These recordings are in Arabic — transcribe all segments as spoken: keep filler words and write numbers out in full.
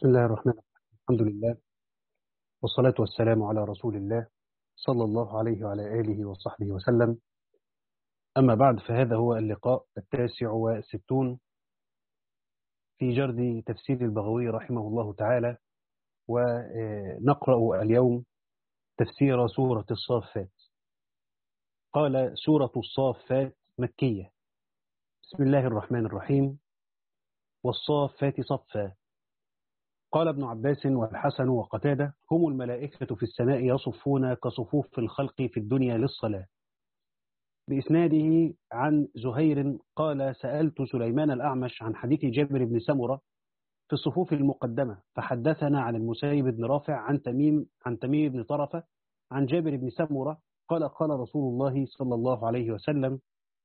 بسم الله الرحمن الرحيم. الحمد لله والصلاة والسلام على رسول الله صلى الله عليه وعلى آله وصحبه وسلم. أما بعد، فهذا هو اللقاء التاسع والستون في جرد تفسير البغوي رحمه الله تعالى، ونقرأ اليوم تفسير سورة الصافات. قال: سورة الصافات مكية. بسم الله الرحمن الرحيم. والصافات صفا. قال ابن عباس والحسن وقتادة: هم الملائكة في السماء يصفون كصفوف الخلق في الدنيا للصلاة. بإسناده عن زهير قال: سألت سليمان الأعمش عن حديث جابر بن سمرة في الصفوف المقدمة، فحدثنا عن المسيب بن رافع عن تميم عن تميم بن طرفة عن جابر بن سمرة قال: قال رسول الله صلى الله عليه وسلم: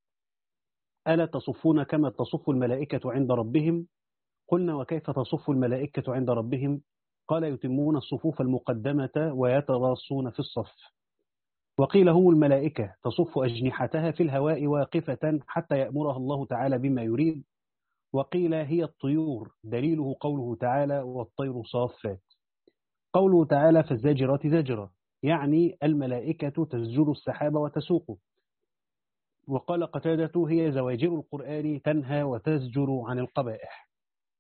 ألا تصفون كما تصف الملائكة عند ربهم؟ قلنا: وكيف تصف الملائكة عند ربهم؟ قال: يتمون الصفوف المقدمة ويتراصون في الصف. وقيل: هم الملائكة تصف أجنحتها في الهواء واقفة حتى يأمرها الله تعالى بما يريد. وقيل: هي الطيور، دليله قوله تعالى: والطير صافات. قوله تعالى: فالزاجرات زجرا، يعني الملائكة تزجر السحاب وتسوقه. وقال قتادة: هي زواجر القرآن تنهى وتزجر عن القبائح.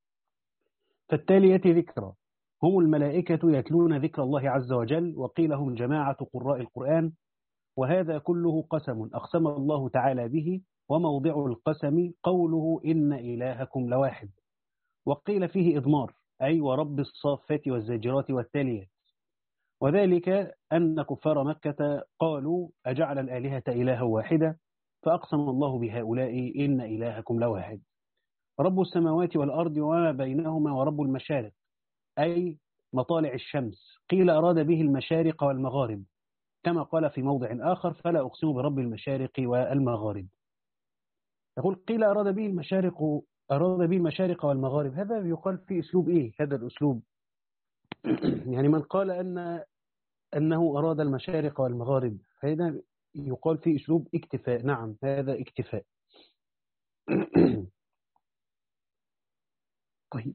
فالتالية ذكرى. هم الملائكة يتلون ذكر الله عز وجل. وقيل: هم جماعة قراء القرآن. وهذا كله قسم أقسم الله تعالى به، وموضع القسم قوله: إن إلهكم لواحد. وقيل فيه إضمار، أي ورب الصافات والزاجرات والتاليات. وذلك أن كفار مكة قالوا: أجعل الآلهة إلها واحدة؟ فأقسم الله بهؤلاء: إن إلهكم لواحد. رب السماوات والأرض وما بينهما ورب المشارق، أي مطالع الشمس. قيل أراد به المشارق والمغارب، كما قال في موضع آخر: فلا أقسم برب المشارق والمغارب. يقول: قيل أراد به المشارق أراد به المشارق والمغارب. هذا يقال في أسلوب إيه هذا الأسلوب؟ يعني من قال أن أنه أراد المشارق والمغارب، هذا يقال في أسلوب اكتفاء. نعم، هذا اكتفاء. طيب،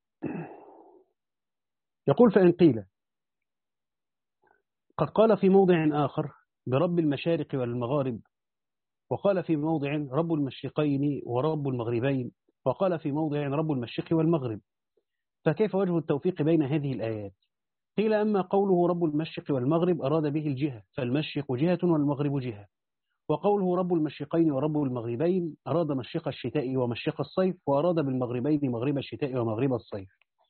يقول: فإن قيل، قد قال في موضع آخر برب المشارق والمغارب، وقال في موضع رب المشرقين ورب المغربين، وقال في موضع رب المشرق والمغرب، فكيف وجه التوفيق بين هذه الآيات؟ قيل: أما قوله رب المشرق والمغرب أراد به الجهة، فالمشرق جهة والمغرب جهة. وقوله رب المشرقين ورب المغربين أراد مشرق الشتاء ومشرق الصيف، وأراد بالمغربين مغرب الشتاء ومغرب الصيف.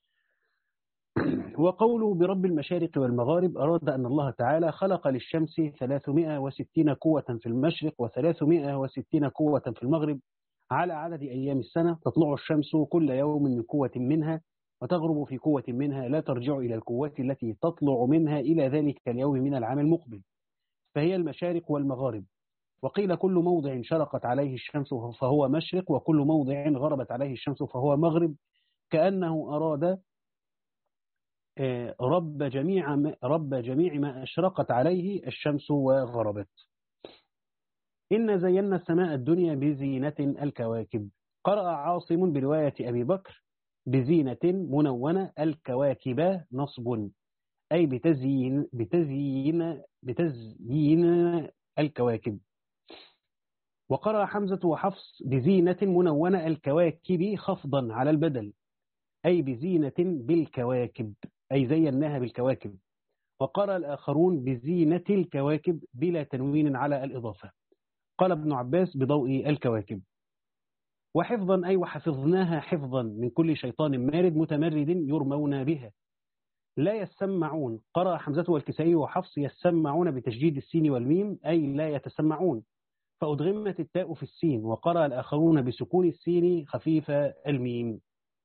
وقوله برب المشارق والمغارب أراد أن الله تعالى خلق للشمس ثلاثمائة وستين قوة في المشرق وثلاثمائة وستين قوة في المغرب على عدد أيام السنة، تطلع الشمس كل يوم من قوة منها وتغرب في قوة منها، لا ترجع إلى القوة التي تطلع منها إلى ذلك اليوم من العام المقبل، فهي المشارق والمغارب. وقيل: كل موضع شرقت عليه الشمس فهو مشرق، وكل موضع غربت عليه الشمس فهو مغرب، كأنه أراد رب جميع ما رب جميع ما أشرقت عليه الشمس وغربت. إن زينا السماء الدنيا بزينة الكواكب. قرأ عاصم برواية أبي بكر: بزينة منونة الكواكب نصب، أي بتزيين بتزيين بتزيين الكواكب. وقرأ حمزة وحفص: بزينة منونة الكواكب خفضا على البدل، أي بزينة بالكواكب، أي زيناها بالكواكب. وقرأ الآخرون: بزينة الكواكب بلا تنوين على الإضافة. قال ابن عباس: بضوء الكواكب. وحفظا، أي وحفظناها حفظا من كل شيطان مارد متمرد يرمون بها. لا يسمعون. قرأ حمزة والكسائي وحفص: يسمعون بتشديد السين والميم، أي لا يتسمعون، فأدغمت التاء في السين. وقرأ الآخرون بسكون السين خفيف الميم.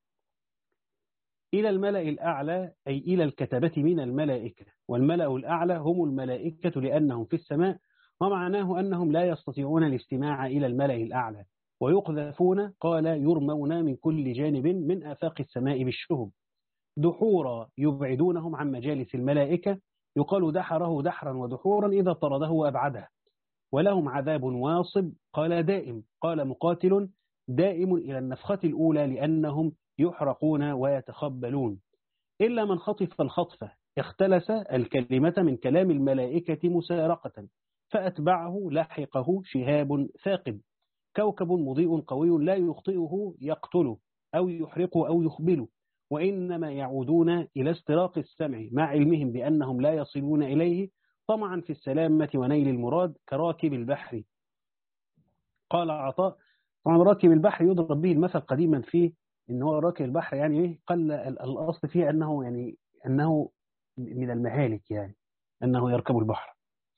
إلى الملأ الأعلى، أي إلى الكتبة من الملائكة. والملأ الأعلى هم الملائكة لأنهم في السماء، ومعناه أنهم لا يستطيعون الاستماع إلى الملأ الأعلى، ويقذفون، قال يرمون من كل جانب من آفاق السماء بالشهب. دحورا، يبعدونهم عن مجالس الملائكة. يقال دحره دحرا ودحورا إذا طرده وأبعده. ولهم عذاب واصب. قال دائم. قال مقاتل: دائم إلى النفخة الأولى لأنهم يحرقون ويتخبلون. إلا من خطف الخطفة اختلس الكلمة من كلام الملائكة مسارقة فأتبعه لحقه شهاب ثاقب كوكب مضيء قوي لا يخطئه يقتله أو يحرقه أو يخبله، وإنما يعودون إلى استراق السمع مع علمهم بأنهم لا يصلون إليه طمعا في السلامة ونيل المراد كراكب البحر. قال عطاء: طبعا راكب البحر يضرب به المثل قديما فيه إن هو راكب البحر، يعني إيه؟ قل الأصل فيه أنه يعني أنه من المهالك، يعني أنه يركب البحر،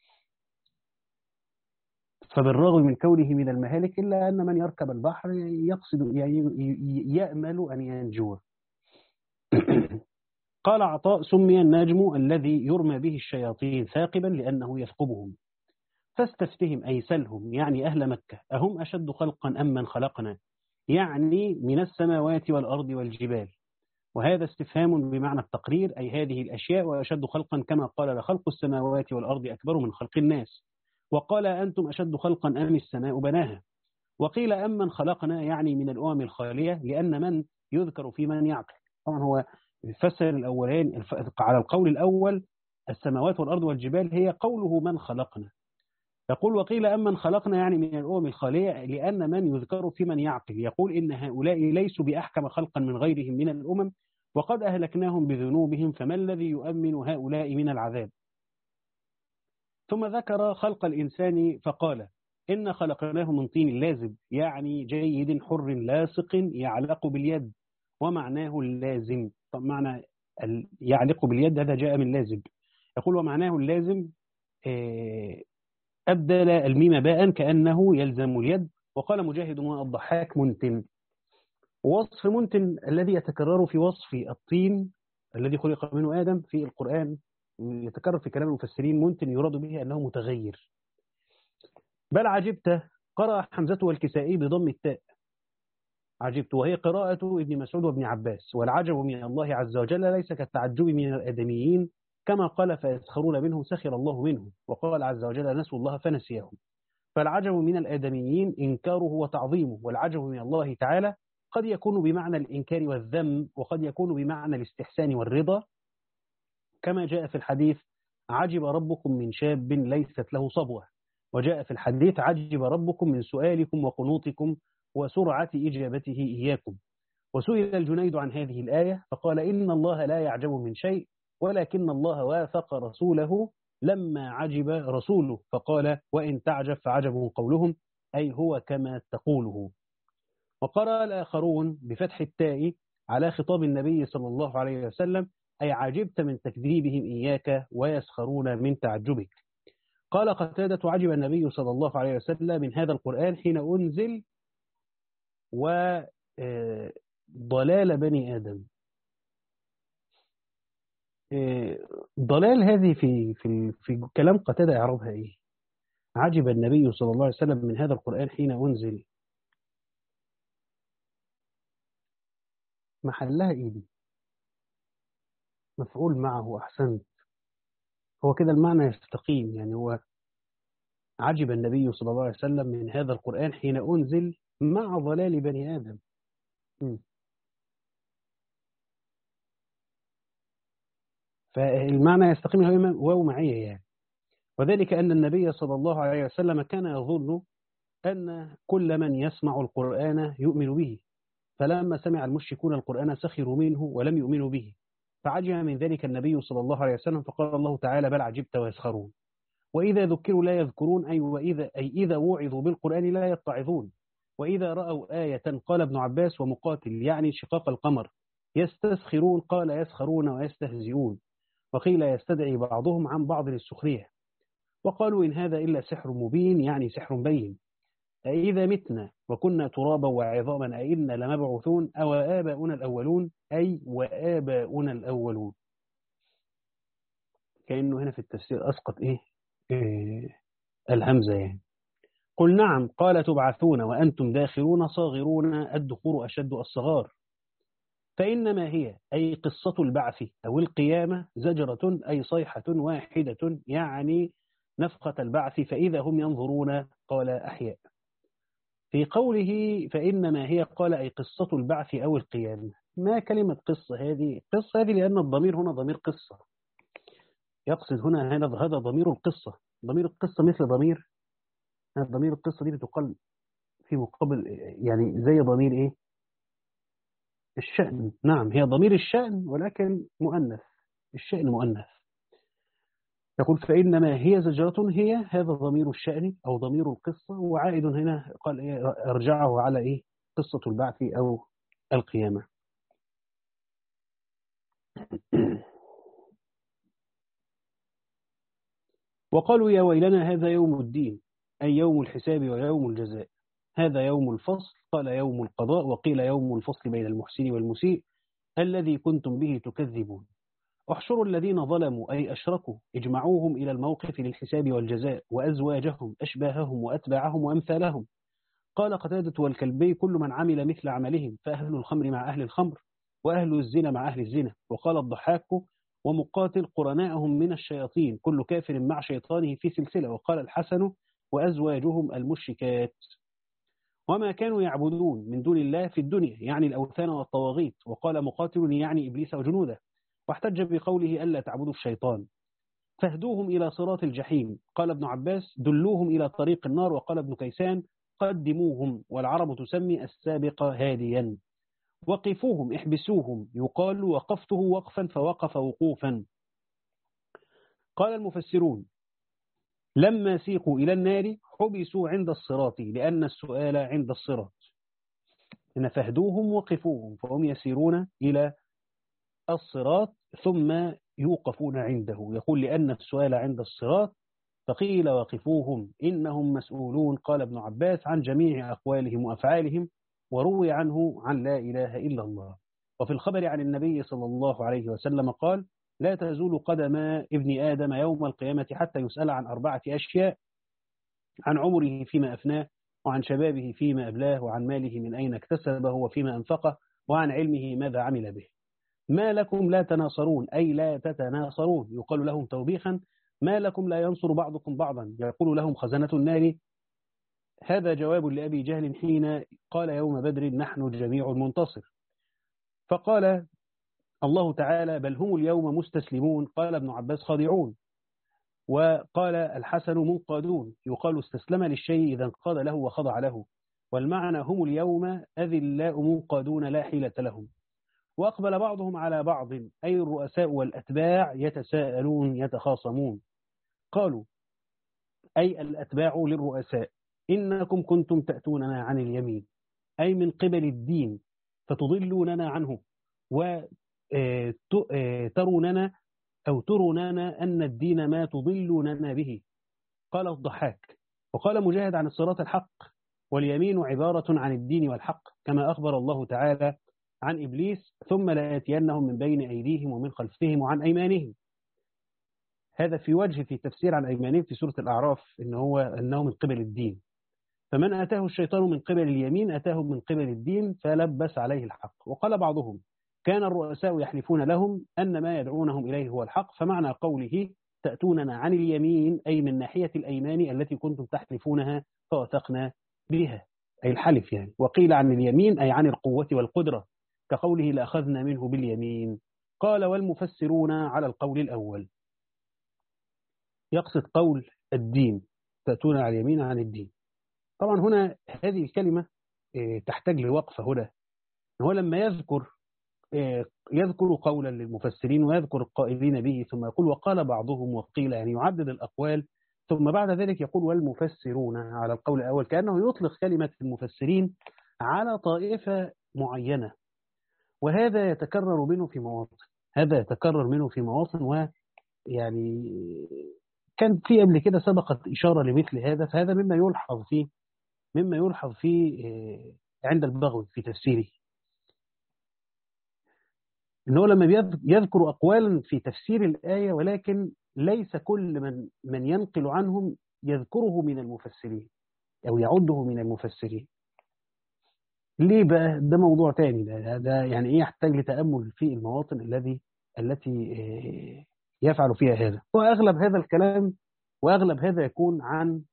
فبالرغم من كونه من المهالك إلا أن من يركب البحر يقصد يعني يأمل أن ينجو. قال عطاء: سمي النجم الذي يرمى به الشياطين ثاقبا لأنه يثقبهم. فاستفتهم أي سلهم، يعني أهل مكة، أهم أشد خلقا أم من خلقنا، يعني من السماوات والأرض والجبال. وهذا استفهام بمعنى التقرير، أي هذه الأشياء وأشد خلقا كما قال لخلق السماوات والأرض أكبر من خلق الناس، وقال أنتم أشد خلقا أم السماء بناها. وقيل أم من خلقنا، يعني من الأمم الخالية، لأن من يذكر في من يعقل. طبعا هو فسر الأولين على القول الأول السماوات والأرض والجبال هي قوله من خلقنا. يقول: وقيل أم من خلقنا، يعني من الأمم الخالية، لأن من يذكر في من يعقل. يقول: إن هؤلاء ليسوا بأحكم خلقا من غيرهم من الأمم، وقد أهلكناهم بذنوبهم، فما الذي يؤمن هؤلاء من العذاب؟ ثم ذكر خلق الإنسان فقال: إن خلقناه من طين لازب، يعني جيد حر لاصق يعلق باليد، ومعناه اللازم. طب معنى يعلق باليد هذا جاء من لازب. يقول: ومعناه اللازم أبدل الميم باء كأنه يلزم اليد. وقال مجاهد والضحاك: منتن. ووصف منتن الذي يتكرر في وصف الطين الذي خلق منه آدم في القرآن يتكرر في كلام المفسرين. منتن يراد به أنه متغير. بل عجبت، قرأ حمزة والكسائي بضم التاء عجبت، وهي قراءة ابن مسعود وابن عباس. والعجب من الله عز وجل ليس كالتعجب من الآدميين، كما قال: فيسخرون منه سخر الله منه. وقال عز وجل: نسوا الله فنسيهم. فالعجب من الآدميين إنكاره وتعظيمه، والعجب من الله تعالى قد يكون بمعنى الإنكار والذم، وقد يكون بمعنى الاستحسان والرضا، كما جاء في الحديث: عجب ربكم من شاب ليست له صبوة. وجاء في الحديث: عجب ربكم من سؤالكم وقنوطكم وسرعة إجابته إياكم. وسئل الجنيد عن هذه الآية فقال: إن الله لا يعجب من شيء، ولكن الله وافق رسوله لما عجب رسوله، فقال: وإن تعجب فعجب قولهم، أي هو كما تقوله. وقرأ الآخرون بفتح التاء على خطاب النبي صلى الله عليه وسلم: أي عجبت من تكذيبهم إياك ويسخرون من تعجبك. قال قتادة: عجب النبي صلى الله عليه وسلم من هذا القرآن حين أنزل وضلال بني آدم. ضلال هذه في في في كلام قتادة إعرابها إيه؟ عجب النبي صلى الله عليه وسلم من هذا القرآن حين أنزل، محلها إيه دي؟ مفعول معه. أحسنت، هو كده المعنى يستقيم. يعني هو عجب النبي صلى الله عليه وسلم من هذا القرآن حين أنزل مع ضلال بني آدم. م. فالمعنى يستقيم واو معية يعني. وذلك أن النبي صلى الله عليه وسلم كان يظن أن كل من يسمع القرآن يؤمن به، فلما سمع المشركون القرآن سخروا منه ولم يؤمنوا به، فعجب من ذلك النبي صلى الله عليه وسلم، فقال الله تعالى: بل عجبت ويسخرون. وإذا ذكروا لا يذكرون، أي وإذا أي إذا وعظوا بالقرآن لا يتعظون. وإذا رأوا آية، قال ابن عباس ومقاتل يعني شقاق القمر، يستسخرون، قال يسخرون ويستهزئون. وقيل يستدعي بعضهم عن بعض للسخرية. وقالوا: إن هذا إلا سحر مبين، يعني سحر بين. أإذا متنا وكنا ترابا وعظاما أئنا لمبعوثون أو آباؤنا الأولون، أي وآباؤنا الأولون. كأنه هنا في التفسير أسقط إيه, إيه الهمزة يعني. قل نعم، قال تبعثون وأنتم داخرون صاغرون، الدخور أشد الصغار. فإنما هي أي قصة البعث أو القيامة زجرة، أي صيحة واحدة، يعني نفخة البعث، فإذا هم ينظرون، قال أحياء. في قوله فإنما هي قال أي قصة البعث أو القيامة، ما كلمة قصة هذه؟ قصة هذه لأن الضمير هنا ضمير قصة، يقصد هنا هذا هذا ضمير القصة. ضمير القصة مثل ضمير ضمير القصة دي بتقال في مقابل، يعني زي ضمير إيه؟ الشأن. نعم، هي ضمير الشأن ولكن مؤنث، الشأن مؤنث. يقول فإنما هي زجرة، هي هذا ضمير الشأن أو ضمير القصة، وعائد هنا قال إيه؟ أرجعه على إيه؟ قصة البعث أو القيامة. وقالوا يا ويلنا هذا يوم الدين، أي يوم الحساب ويوم الجزاء. هذا يوم الفصل، قال يوم القضاء، وقيل يوم الفصل بين المحسن والمسيء الذي كنتم به تكذبون. احشروا الذين ظلموا أي أشركوا، اجمعوهم إلى الموقف للحساب والجزاء، وأزواجهم أشباههم وأتباعهم وأمثالهم. قال قتادة والكلبي كل من عمل مثل عملهم، فأهل الخمر مع أهل الخمر، وأهل الزنا مع أهل الزنا. وقال الضحاك ومقاتل قرناءهم من الشياطين، كل كافر مع شيطانه في سلسلة. وقال الحسن وأزواجهم المشركات. وما كانوا يعبدون من دون الله في الدنيا، يعني الأوثان والطواغيت. وقال مقاتل يعني إبليس وجنوده. واحتج بقوله ألا تعبدوا الشيطان. فاهدوهم إلى صراط الجحيم. قال ابن عباس دلوهم إلى طريق النار. وقال ابن كيسان قدموهم، والعرب تسمي السابق هاديا. وقفوهم احبسوهم، يقال وقفته وقفا فوقف وقوفا. قال المفسرون لما سيقوا إلى النار حبسوا عند الصراط، لأن السؤال عند الصراط. إن فاهدوهم وقفوهم، فهم يسيرون إلى الصراط ثم يوقفون عنده. يقول لأن السؤال عند الصراط، فقيل وقفوهم إنهم مسؤولون. قال ابن عباس عن جميع أقوالهم وأفعالهم، وروي عنه عن لا إله إلا الله. وفي الخبر عن النبي صلى الله عليه وسلم قال لا تزول قدم ابن آدم يوم القيامة حتى يسأل عن أربعة أشياء: عن عمره فيما أفناه، وعن شبابه فيما أبلاه، وعن ماله من أين اكتسبه وفيما أنفقه، وعن علمه ماذا عمل به. ما لكم لا تناصرون، أي لا تتناصرون. يقال لهم توبيخا ما لكم لا ينصر بعضكم بعضا. يقول لهم خزنة النار. هذا جواب لأبي جهل حين قال يوم بدر نحن جميع منتصر. فقال الله تعالى بل هم اليوم مستسلمون. قال ابن عباس خاضعون. وقال الحسن منقادون. يقال استسلم للشيء إذا انقاد له وخضع له. والمعنى هم اليوم أذلاء منقادون لا حيلة لهم. وأقبل بعضهم على بعض، أي الرؤساء والأتباع، يتساءلون يتخاصمون. قالوا أي الأتباع للرؤساء إنكم كنتم تأتوننا عن اليمين، أي من قبل الدين، فتضلوننا عنه، وتروننا أو تروننا أن الدين ما تضلوننا به. قال الضحاك. وقال مجاهد عن الصراط الحق، واليمين عبارة عن الدين والحق، كما أخبر الله تعالى عن إبليس ثم لآتينهم من بين أيديهم ومن خلفهم وعن أيمانهم. هذا في وجه في تفسير عن أيمانهم في سورة الأعراف إن هو أنه من قبل الدين. فمن أتاه الشيطان من قبل اليمين أتاه من قبل الدين فلبس عليه الحق. وقال بعضهم كان الرؤساء يحلفون لهم أن ما يدعونهم إليه هو الحق. فمعنى قوله تأتوننا عن اليمين أي من ناحية الأيمان التي كنتم تحلفونها فوثقنا بها، أي الحلف يعني. وقيل عن اليمين أي عن القوة والقدرة، كقوله لأخذنا منه باليمين. قال والمفسرون على القول الأول، يقصد قول الدين، تأتون على اليمين عن الدين. طبعا هنا هذه الكلمة تحتاج لوقفة هنا. هو لما يذكر يذكر قولا للمفسرين ويذكر القائلين به، ثم يقول وقال بعضهم وقيل، يعني يعدد الأقوال، ثم بعد ذلك يقول والمفسرون على القول الأول، كأنه يطلق كلمة المفسرين على طائفة معينة. وهذا يتكرر منه في مواطن هذا يتكرر منه في مواطن ويعني كان في قبل كده سبقت إشارة لمثل هذا. فهذا مما يلحظ فيه مما يلحظ فيه عند البغوي في تفسيره، إنه لما يذكر أقوالا في تفسير الآية ولكن ليس كل من من ينقل عنهم يذكره من المفسرين أو يعده من المفسرين. ليه بقى؟ ده موضوع تاني. ده, ده يعني إيه، يحتاج لتأمل في المواطن الذي التي يفعل فيها هذا. وأغلب هذا الكلام وأغلب هذا يكون عن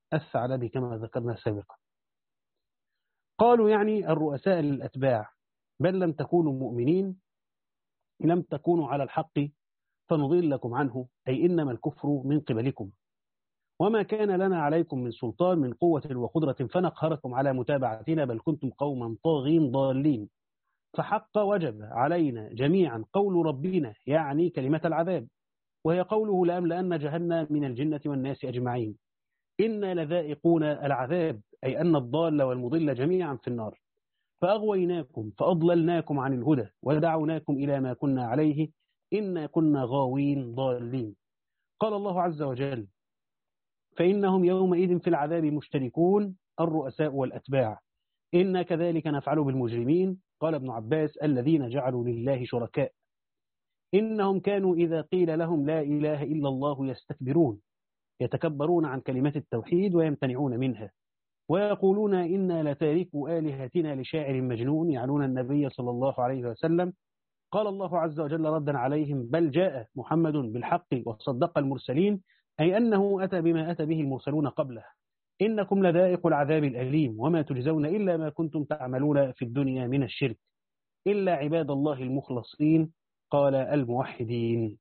الثعلبي كما ذكرنا سابقا. قالوا يعني الرؤساء للأتباع، بل لم تكونوا مؤمنين، لم تكونوا على الحق فنضلكم عنه، أي إنما الكفر من قبلكم، وما كان لنا عليكم من سلطان من قوة وقدرة فنقهركم على متابعتنا، بل كنتم قوما طاغين ضالين. فحق وجب علينا جميعا قول ربنا، يعني كلمة العذاب، وهي قوله لأملأن جهنم من الجنة والناس أجمعين. إنا لذائقون العذاب، أي أن الضال والمضل جميعا في النار. فأغويناكم فأضللناكم عن الهدى ودعوناكم إلى ما كنا عليه، إنا كنا غاوين ضالين. قال الله عز وجل: فإنهم يومئذ في العذاب مشتركون، الرؤساء والأتباع، إنا كذلك نفعل بالمجرمين. قال ابن عباس: الذين جعلوا لله شركاء. إنهم كانوا إذا قيل لهم لا إله إلا الله يستكبرون، يتكبرون عن كلمة التوحيد ويمتنعون منها، ويقولون إنا لتاركوا آلهتنا لشاعر مجنون، يعنون النبي صلى الله عليه وسلم. قال الله عز وجل ردا عليهم: بل جاء محمد بالحق وصدق المرسلين، أي أنه أتى بما أتى به المرسلون قبله. إنكم لذائق العذاب الأليم، وما تجزون إلا ما كنتم تعملون في الدنيا من الشرك، إلا عباد الله المخلصين. قال: الموحدين.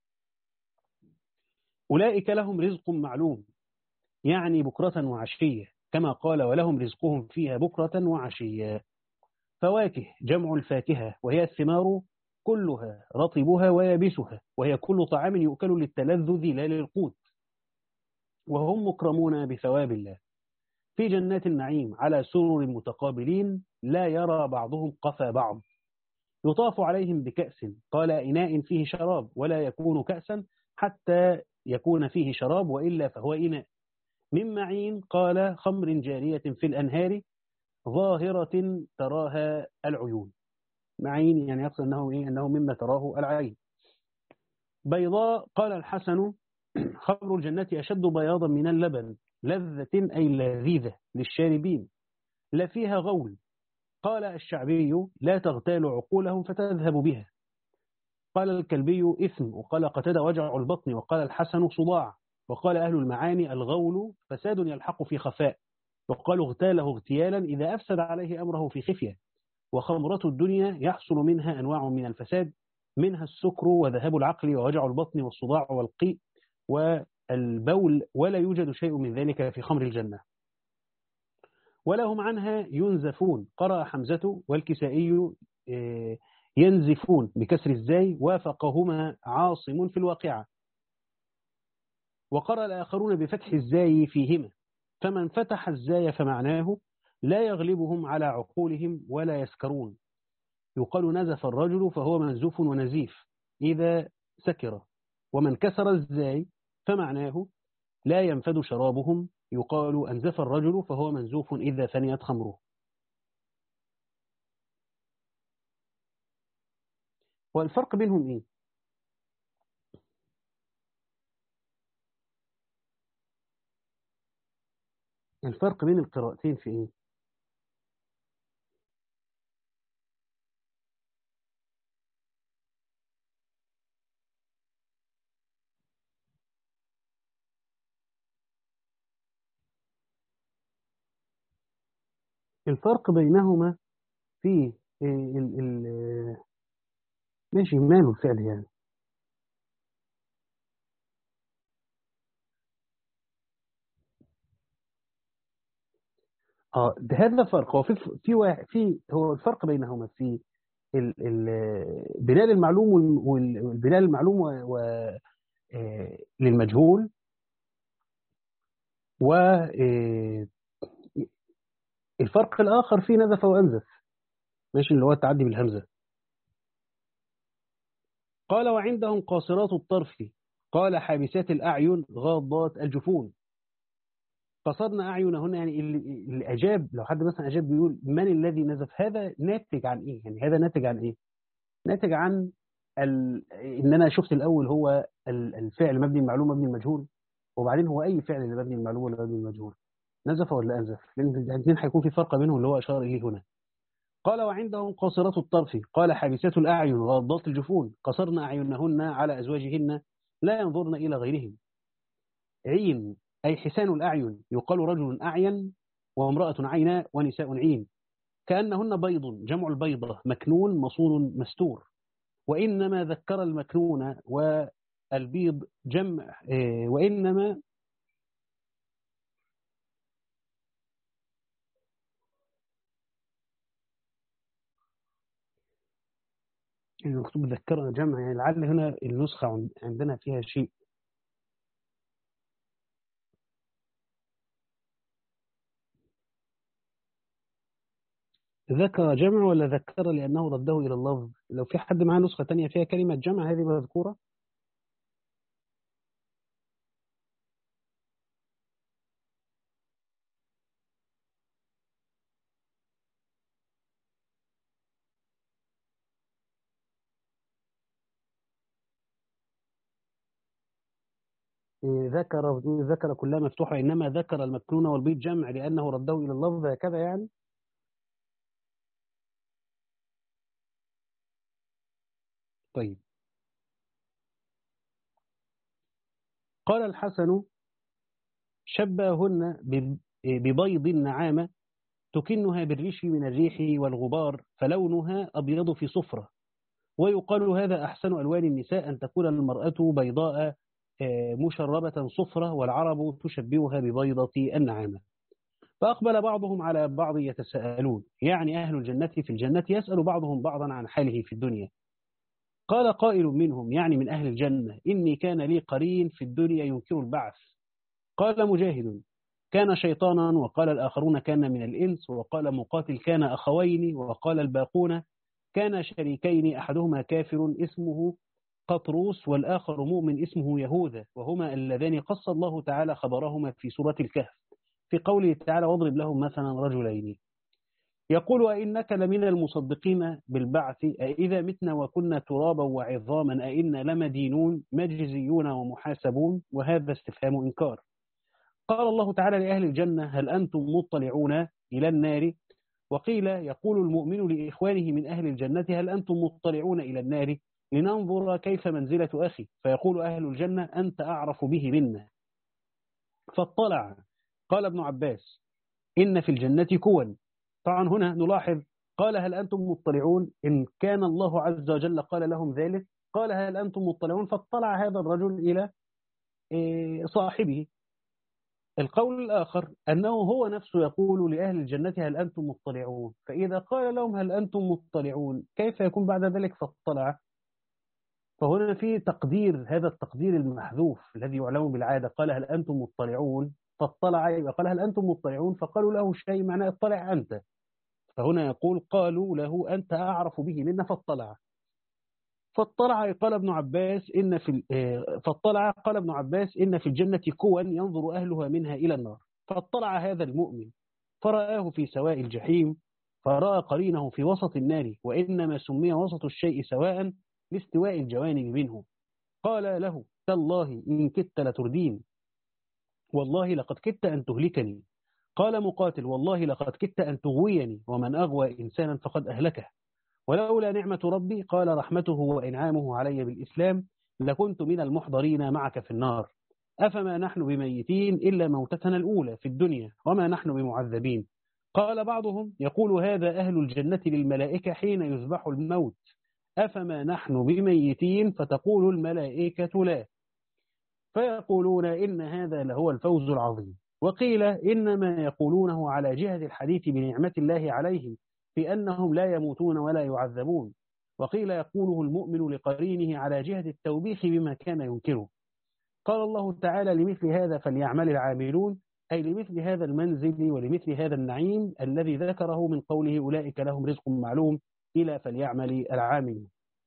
أولئك لهم رزق معلوم، يعني بكرة وعشية، كما قال: ولهم رزقهم فيها بكرة وعشية. فواكه جمع الفاكهة، وهي الثمار كلها، رطبها ويابسها، وهي كل طعام يؤكل للتلذذ لا للقوت. وهم مكرمون بثواب الله في جنات النعيم على سرر متقابلين، لا يرى بعضهم قفا بعض. يطاف عليهم بكأس، قال: إناء فيه شراب، ولا يكون كأسا حتى يكون فيه شراب، وإلا فهو إناء. من معين، قال: خمر جارية في الأنهار، ظاهرة تراها العيون. معين يعني يقصد أنه, إيه؟ أنه مما تراه العين. بيضاء، قال الحسن: خمر الجنة أشد بياضا من اللبن، لذة أي لذيذة للشاربين، لا فيها غول. قال الشعبي: لا تغتال عقولهم فتذهب بها. قال الكلبي: إثم. وقال قتادة: وجع البطن. وقال الحسن: صداع. وقال أهل المعاني: الغول فساد يلحق في خفاء. وقالوا: اغتاله اغتيالا إذا أفسد عليه أمره في خفية. وخمرة الدنيا يحصل منها أنواع من الفساد، منها السكر وذهاب العقل ووجع البطن والصداع والقيء والبول، ولا يوجد شيء من ذلك في خمر الجنة. ولهم عنها ينزفون، قرأ حمزة والكسائي ينزفون بكسر الزاي، وافقهما عاصم في الواقعة. وقرأ الآخرون بفتح الزاي فيهما، فمن فتح الزاي فمعناه لا يغلبهم على عقولهم ولا يسكرون. يقال: نزف الرجل فهو منزوف ونزيف إذا سكر. ومن كسر الزاي فمعناه لا ينفد شرابهم. يقال: أنزف الرجل فهو منزوف إذا ثنيت خمره. والفرق بينهم إيه؟ الفرق بين القراءتين في إيه؟ الفرق بينهما في ال ال ماشي ماله الفعل يعني. اه ده هذا فرق. هو في في واحد في هو الفرق بينهما في ال ال بناء المعلوم والبناء المعلوم و و- آه، للمجهول، والفرق الآخر في نزف وأنزف، ماشي، اللي هو التعدي بالهمزة. قال: وعندهم قاصرات الطرف، قال: حابسات الأعين غاضات الجفون. قصرنا أعينهن، يعني اللي, اللي أجاب، لو حد مثلا أجاب بيقول: من الذي نزف؟ هذا ناتج عن إيه؟ يعني هذا ناتج عن إيه؟ ناتج عن ال... إن أنا شفت الأول هو ال- الفعل مبني المعلوم مبني المجهول، وبعدين هو أي فعل اللي مبني المعلوم ولا مبني المجهول، نزف ولا أنزف؟ لأن الاثنين هيكون في فرق بينهم اللي هو أشار إليه هنا. قال: وعندهم قاصرات الطرف، قال: حابسات الأعين غاضات الجفون. قصرن أعينهن على أزواجهن، لا ينظرن إلى غيرهم. عين أي حسان الأعين، يقال: رجل أعين وامرأة عينا ونساء عين، كأنهن بيض، جمع البيضة، مكنون مصون مستور. وإنما ذكر المكنون والبيض جمع إيه، وإنما المكتوب ذكر جمع، يعني لعل هنا النسخة عندنا فيها شيء. ذكر جمع ولا ذكر لأنه رده إلى اللفظ؟ لو في حد معاه نسخة تانية فيها كلمة جمع هذه مذكورة. إيه، ذكر ذكر كلها مفتوحة، إنما ذكر المكنون والبيض جمع لأنه رده إلى اللفظ، هكذا يعني. طيب. قال الحسن شبههن ب- ببيض النعامة تكنها بالريش من الريح والغبار، فلونها أبيض في صفرة. ويقال هذا أحسن ألوان النساء، أن تكون المرأة بيضاء آه، مشربة صفرة، والعرب تشبهها ببيضة النعامة. فأقبل بعضهم على بعض يتساءلون، يعني أهل الجنة في الجنة يسأل بعضهم بعضا عن حاله في الدنيا. قال قائل منهم، يعني من أهل الجنة، إني كان لي قرين في الدنيا ينكر البعث. قال مجاهد كان شيطانا، وقال الآخرون كان من الإنس، وقال مقاتل كان أخوين، وقال الباقون كان شريكين، أحدهما كافر اسمه قطروس، والآخر مؤمن اسمه يهوذا، وهما اللذان قص الله تعالى خبرهما في سورة الكهف في قوله تعالى واضرب لهم مثلا رجلين. يقول أئنك لمن المصدقين بالبعث، أئذا متنا وكنا ترابا وعظاما أئنا لمدينون مجزيون ومحاسبون، وهذا استفهام إنكار. قال الله تعالى لأهل الجنة هل أنتم مطلعون إلى النار؟ وقيل يقول المؤمن لإخوانه من أهل الجنة هل أنتم مطلعون إلى النار لننظر كيف منزلة أخي، فيقول أهل الجنة أنت أعرف به منا. فاطلع. قال ابن عباس إن في الجنة كوا. طبعا هنا نلاحظ قال هل أنتم مطلعون، إن كان الله عز وجل قال لهم ذلك، قال هل أنتم مطلعون، فاطلع هذا الرجل إلى إيه، صاحبه. القول الآخر أنه هو نفسه يقول لأهل الجنة هل أنتم مطلعون، فإذا قال لهم هل أنتم مطلعون كيف يكون بعد ذلك فاطلع؟ فهنا في تقدير، هذا التقدير المحذوف الذي يعلم بالعادة، قال هل أنتم مطلعون فاطلع، يبقى قال هل أنتم مطلعون فقالوا له شيء معناه اطلع أنت. فهنا يقول قالوا له أنت أعرف به منا فاطلع. فاطلع قال ابن عباس إن في آه، فاطلع قال ابن عباس إن في الجنة كوا ينظر أهلها منها إلى النار. فاطلع هذا المؤمن فرآه في سواء الجحيم، فرأى قرينه في وسط النار، وإنما سمي وسط الشيء سواء لاستواء الجوانب منه. قال له تالله إن كدت لتردين، والله لقد كدت أن تهلكني. قال مقاتل والله لقد كدت أن تغويني، ومن أغوى إنسانا فقد أهلكه. ولولا نعمة ربي قال رحمته وإنعامه علي بالإسلام لكنت من المحضرين معك في النار. أفما نحن بميتين إلا موتتنا الأولى في الدنيا وما نحن بمعذبين. قال بعضهم يقول هذا أهل الجنة للملائكة حين يذبح الموت، أفما نحن بميتين، فتقول الملائكة لا، فيقولون إن هذا لهو الفوز العظيم. وقيل إنما يقولونه على جهة الحديث بنعمة الله عليهم في أنهم لا يموتون ولا يعذبون. وقيل يقوله المؤمن لقرينه على جهة التوبيخ بما كان ينكره. قال الله تعالى لمثل هذا فليعمل العاملون، أي لمثل هذا المنزل ولمثل هذا النعيم الذي ذكره من قوله أولئك لهم رزق معلوم إلى فليعمل العاملون.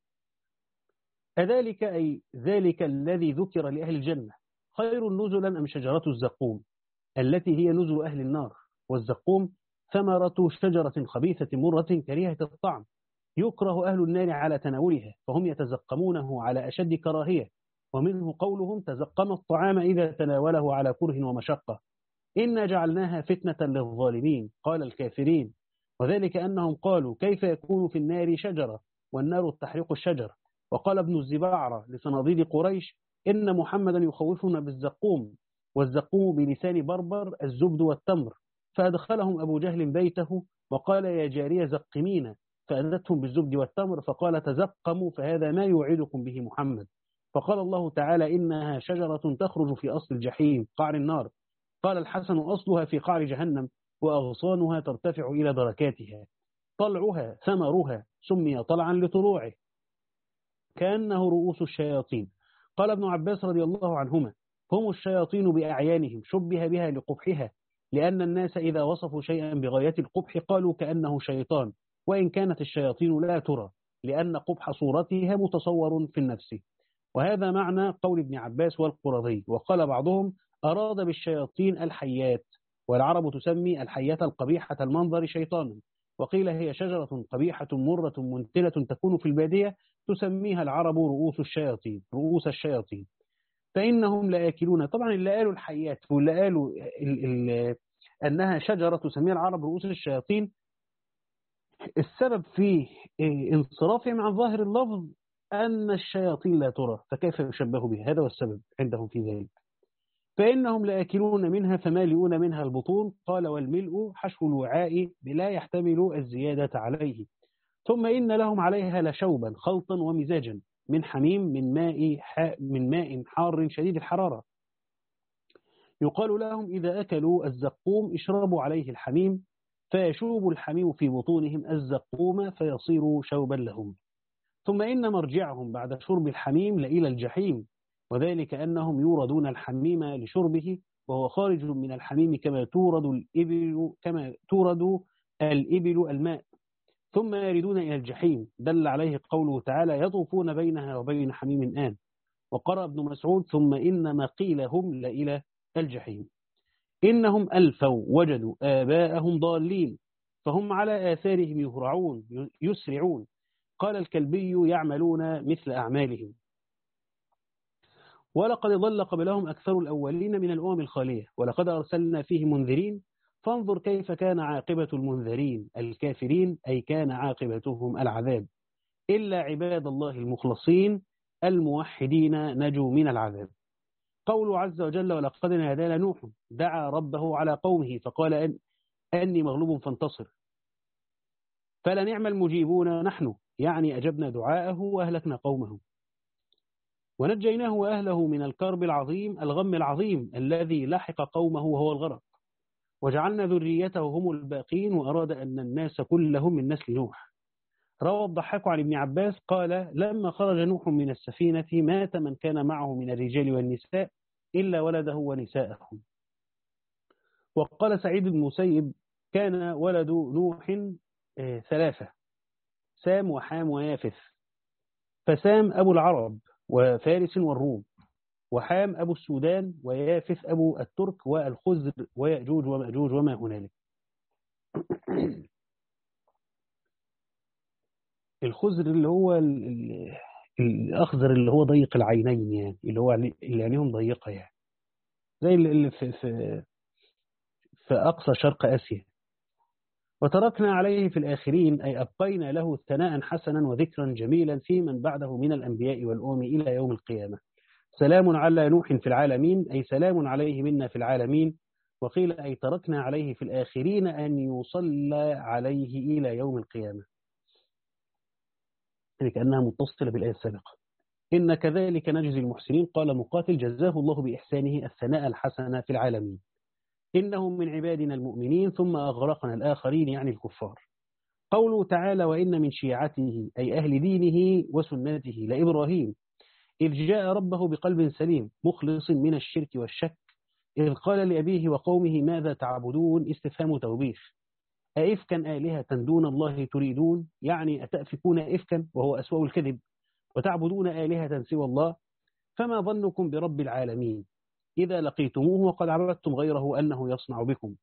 أذلك أي ذلك الذي ذكر لأهل الجنة خير نزلا أم شجرة الزقوم التي هي نزل أهل النار؟ والزقوم ثمرة شجرة خبيثة مرة كريهة الطعم، يكره أهل النار على تناولها، فهم يتزقمونه على أشد كراهية. ومنه قولهم تزقم الطعام إذا تناوله على كره ومشقة. إنا جعلناها فتنة للظالمين، قال الكافرين، وذلك أنهم قالوا كيف يكون في النار شجرة والنار تحرق الشجر. وقال ابن الزباعرة لصناديد قريش إن محمدا يخوفنا بالزقوم، والزقوم بلسان بربر الزبد والتمر. فأدخلهم أبو جهل بيته وقال يا جارية زقمين، فأتتهم بالزبد والتمر فقال تزقموا فهذا ما يوعدكم به محمد. فقال الله تعالى إنها شجرة تخرج في أصل الجحيم قعر النار. قال الحسن أصلها في قعر جهنم وأغصانها ترتفع إلى دركاتها، طلعها ثمرها سمي طلعا لطلوعه كأنه رؤوس الشياطين. قال ابن عباس رضي الله عنهما هم الشياطين بأعيانهم شبه بها لقبحها، لأن الناس إذا وصفوا شيئا بغاية القبح قالوا كأنه شيطان، وإن كانت الشياطين لا ترى لأن قبح صورتها متصور في النفس. وهذا معنى قول ابن عباس والقرظي. وقال بعضهم أراد بالشياطين الحيات، والعرب تسمي الحية القبيحة المنظر شيطانا، وقيل هي شجرة قبيحة مرة منتنة تكون في البادية تسميها العرب رؤوس الشياطين رؤوس الشياطين فإنهم لآكلون. طبعا اللي قالوا الحيات واللي قالوا ال ال أنها شجرة تسميها العرب رؤوس الشياطين السبب في انصرافهم عن ظاهر اللفظ أن الشياطين لا ترى، فكيف يشبه بها؟ هذا هو السبب عندهم في ذلك. فإنهم لآكلون منها فمالئون منها البطون. قال والملء حشو الوعاء بلا يحتمل الزيادة عليه. ثم إن لهم عليها لشوبا خلطا ومزاجا من حميم من ماء من ماء حار شديد الحرارة. يقال لهم إذا أكلوا الزقوم اشربوا عليه الحميم فيشوب الحميم في بطونهم الزقوم فيصير شوبا لهم. ثم إن مرجعهم بعد شرب الحميم لإلى الجحيم، وذلك أنهم يوردون الحميم لشربه وهو خارج من الحميم كما تورد الإبل كما تورد الإبل الماء، ثم يردون إلى الجحيم. دل عليه قوله تعالى يطوفون بينها وبين حميم آن. وقرأ ابن مسعود ثم إن مقيلهم لإلى الجحيم. إنهم ألفوا وجدوا آباءهم ضالين فهم على آثارهم يهرعون يسرعون. قال الكلبي يعملون مثل أعمالهم. ولقد ضل قبلهم أكثر الأولين من الأمم الخالية ولقد أرسلنا فيهم منذرين فانظر كيف كان عاقبة المنذرين الكافرين أي كان عاقبتهم العذاب. إلا عباد الله المخلصين الموحدين نجوا من العذاب. قوله عز وجل ولقد نادانا نوح دعا ربه على قومه فقال أن أني مغلوب فانتصر فلنعم المجيبون نحن، يعني أجبنا دعاءه وأهلكنا قومه ونجيناه وأهله من الكرب العظيم الغم العظيم الذي لحق قومه وهو الغرق، وجعلنا ذريته هم الباقين وأراد أن الناس كلهم من نسل نوح. روى الضحاك عن ابن عباس قال لما خرج نوح من السفينة مات من كان معه من الرجال والنساء إلا ولده ونساءهم. وقال سعيد بن المسيب كان ولد نوح ثلاثة سام وحام ويافث، فسام أبو العرب وفارس والروم، وحام أبو السودان، ويافث أبو الترك والخزر ويأجوج ومأجوج وما هنالك. الخزر اللي هو الأخضر اللي هو ضيق العينين، يعني اللي هو اللي عينيهم ضيقة، يعني زي اللي في, في, في أقصى شرق آسيا. وتركنا عليه في الآخرين أي أبقينا له ثناء حسنا وذكرا جميلا في من بعده من الأنبياء والأمم إلى يوم القيامة. سلام على نوح في العالمين أي سلام عليه منا في العالمين. وقيل أي تركنا عليه في الآخرين أن يصلى عليه إلى يوم القيامة، يعني كأنها متصلة بالآية السابقة. إن كذلك نجزي المحسنين. قال مقاتل جزاه الله بإحسانه الثناء الحسن في العالمين. إنه من عبادنا المؤمنين ثم أغرقنا الآخرين يعني الكفار. قوله تعالى وإن من شيعته أي أهل دينه وسنته لإبراهيم إذ جاء ربه بقلب سليم مخلص من الشرك والشك إذ قال لأبيه وقومه ماذا تعبدون استفهام توبيخ. أئفكا آلهة دون الله تريدون يعني أتأفكون إفكا وهو أسوأ الكذب وتعبدون آلهة سوى الله فما ظنكم برب العالمين إذا لقيتموه وقد عبدتم غيره أنه يصنع بكم.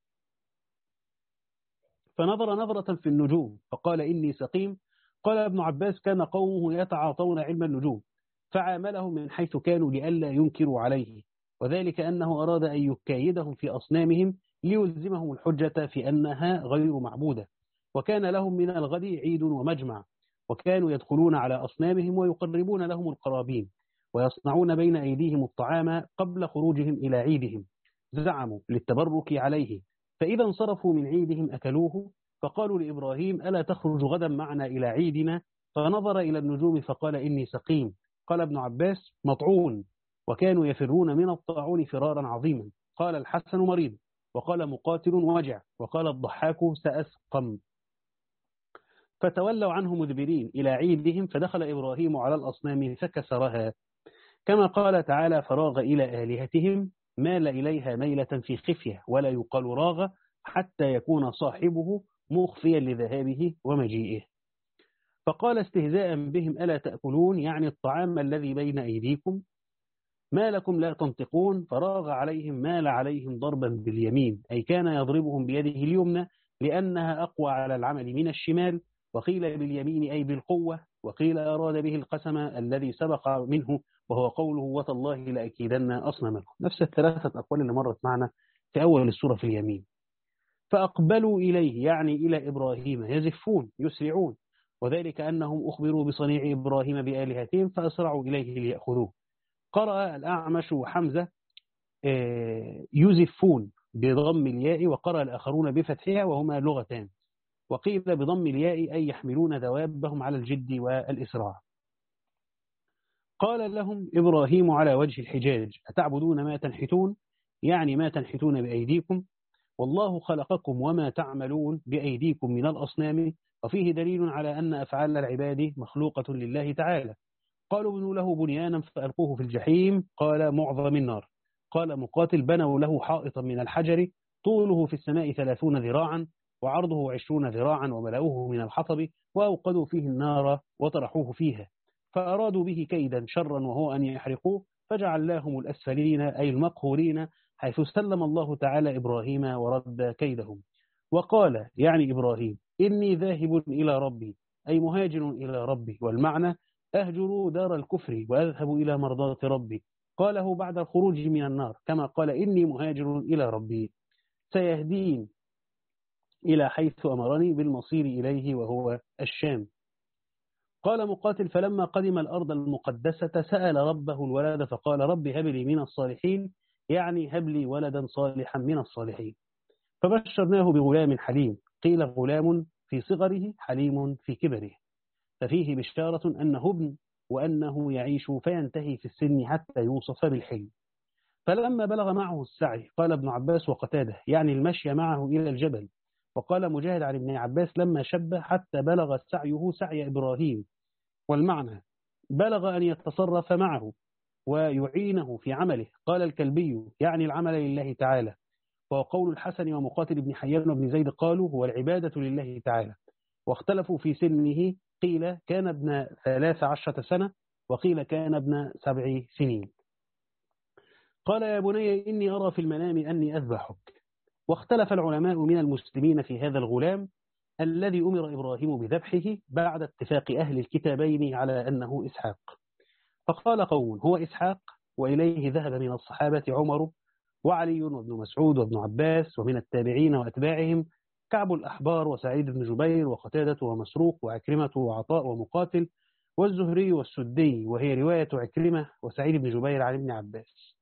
فنظر نظرة في النجوم فقال إني سقيم. قال ابن عباس كان قومه يتعاطون علم النجوم فعاملهم من حيث كانوا لئلا ينكروا عليه، وذلك أنه أراد أن يكايدهم في أصنامهم ليلزمهم الحجة في أنها غير معبودة. وكان لهم من الغد عيد ومجمع وكانوا يدخلون على أصنامهم ويقربون لهم القرابين ويصنعون بين أيديهم الطعام قبل خروجهم إلى عيدهم زعموا للتبرك عليه، فإذا انصرفوا من عيدهم أكلوه فقالوا لإبراهيم ألا تخرج غدا معنا إلى عيدنا؟ فنظر إلى النجوم فقال إني سقيم. قال ابن عباس مطعون، وكانوا يفرون من الطاعون فرارا عظيما. قال الحسن مريض، وقال مقاتل وجع، وقال الضحاك سأسقم. فتولوا عنه مدبرين إلى عيدهم، فدخل إبراهيم على الأصنام فكسرها، كما قال تعالى فراغ إلى آلهتهم مال إليها ميلة في خفية، ولا يقال راغ حتى يكون صاحبه مخفيا لذهابه ومجيئه. فقال استهزاء بهم ألا تأكلون، يعني الطعام الذي بين أيديكم، ما لكم لا تنطقون. فراغ عليهم مال عليهم ضربا باليمين، أي كان يضربهم بيده اليمنى لأنها أقوى على العمل من الشمال، وقيل باليمين أي بالقوة، وقيل أراد به القسم الذي سبق منه وهو قوله وتالله لأكيدن أصنامكم. نفس الثلاثة أقوال اللي مرت معنا في أول السورة في اليمين. فأقبلوا إليه يعني إلى إبراهيم يزفون يسرعون، وذلك أنهم أخبروا بصنيع إبراهيم بآلهتهم فأسرعوا إليه ليأخذوه. قرأ الأعمش وحمزة يزفون بضم الياء، وقرأ الآخرون بفتحها وهما لغتان، وقيل بضم الياء أي يحملون دوابهم على الجد والإسراع. قال لهم إبراهيم على وجه الحجاج أتعبدون ما تنحتون، يعني ما تنحتون بأيديكم، والله خلقكم وما تعملون بأيديكم من الأصنام. وفيه دليل على أن أفعال العباد مخلوقة لله تعالى. قالوا بنوا له بنيانا فألقوه في الجحيم، قال معظم النار. قال مقاتل بنوا له حائطا من الحجر طوله في السماء ثلاثون ذراعا وعرضه عشرون ذراعا وملأوه من الحطب وأوقدوا فيه النار وطرحوه فيها، فأرادوا به كيدا شرا وهو أن يحرقوه فجعلناهم الأسفلين أي المقهورين، حيث سلم الله تعالى إبراهيم ورد كيدهم. وقال يعني إبراهيم إني ذاهب إلى ربي، أي مهاجر إلى ربي، والمعنى أهجر دار الكفر وأذهب إلى مرضاة ربي. قاله بعد الخروج من النار، كما قال إني مهاجر إلى ربي سيهدين إلى حيث أمرني بالمصير إليه وهو الشام. قال مقاتل فلما قدم الأرض المقدسة سأل ربه الولد فقال رب هب لي من الصالحين، يعني هب لي ولدا صالحا من الصالحين. فبشرناه بغلام حليم، قيل غلام في صغره حليم في كبره، ففيه بشارة أنه ابن وأنه يعيش فينتهي في السن حتى يوصف بالحلم. فلما بلغ معه السعي، قال ابن عباس وقتاده يعني المشي معه إلى الجبل، وقال مجاهد عن ابن عباس لما شب حتى بلغ سعيه سعي إبراهيم، والمعنى بلغ أن يتصرف معه ويعينه في عمله. قال الكلبي يعني العمل لله تعالى، وهو قول الحسن ومقاتل بن حيان وابن زيد قالوا هو العبادة لله تعالى. واختلفوا في سنه، قيل كان ابن ثلاث عشرة سنة، وقيل كان ابن سبع سنين. قال يا بني إني أرى في المنام أني أذبحك. واختلف العلماء من المسلمين في هذا الغلام الذي أمر إبراهيم بذبحه بعد اتفاق أهل الكتابين على أنه إسحاق. فقال قوم هو إسحاق، وإليه ذهب من الصحابة عمر وعلي وابن مسعود وابن عباس، ومن التابعين وأتباعهم كعب الأحبار وسعيد بن جبير وقتادة ومسروق وعكرمة وعطاء ومقاتل والزهري والسدي، وهي رواية عكرمة وسعيد بن جبير عن ابن عباس.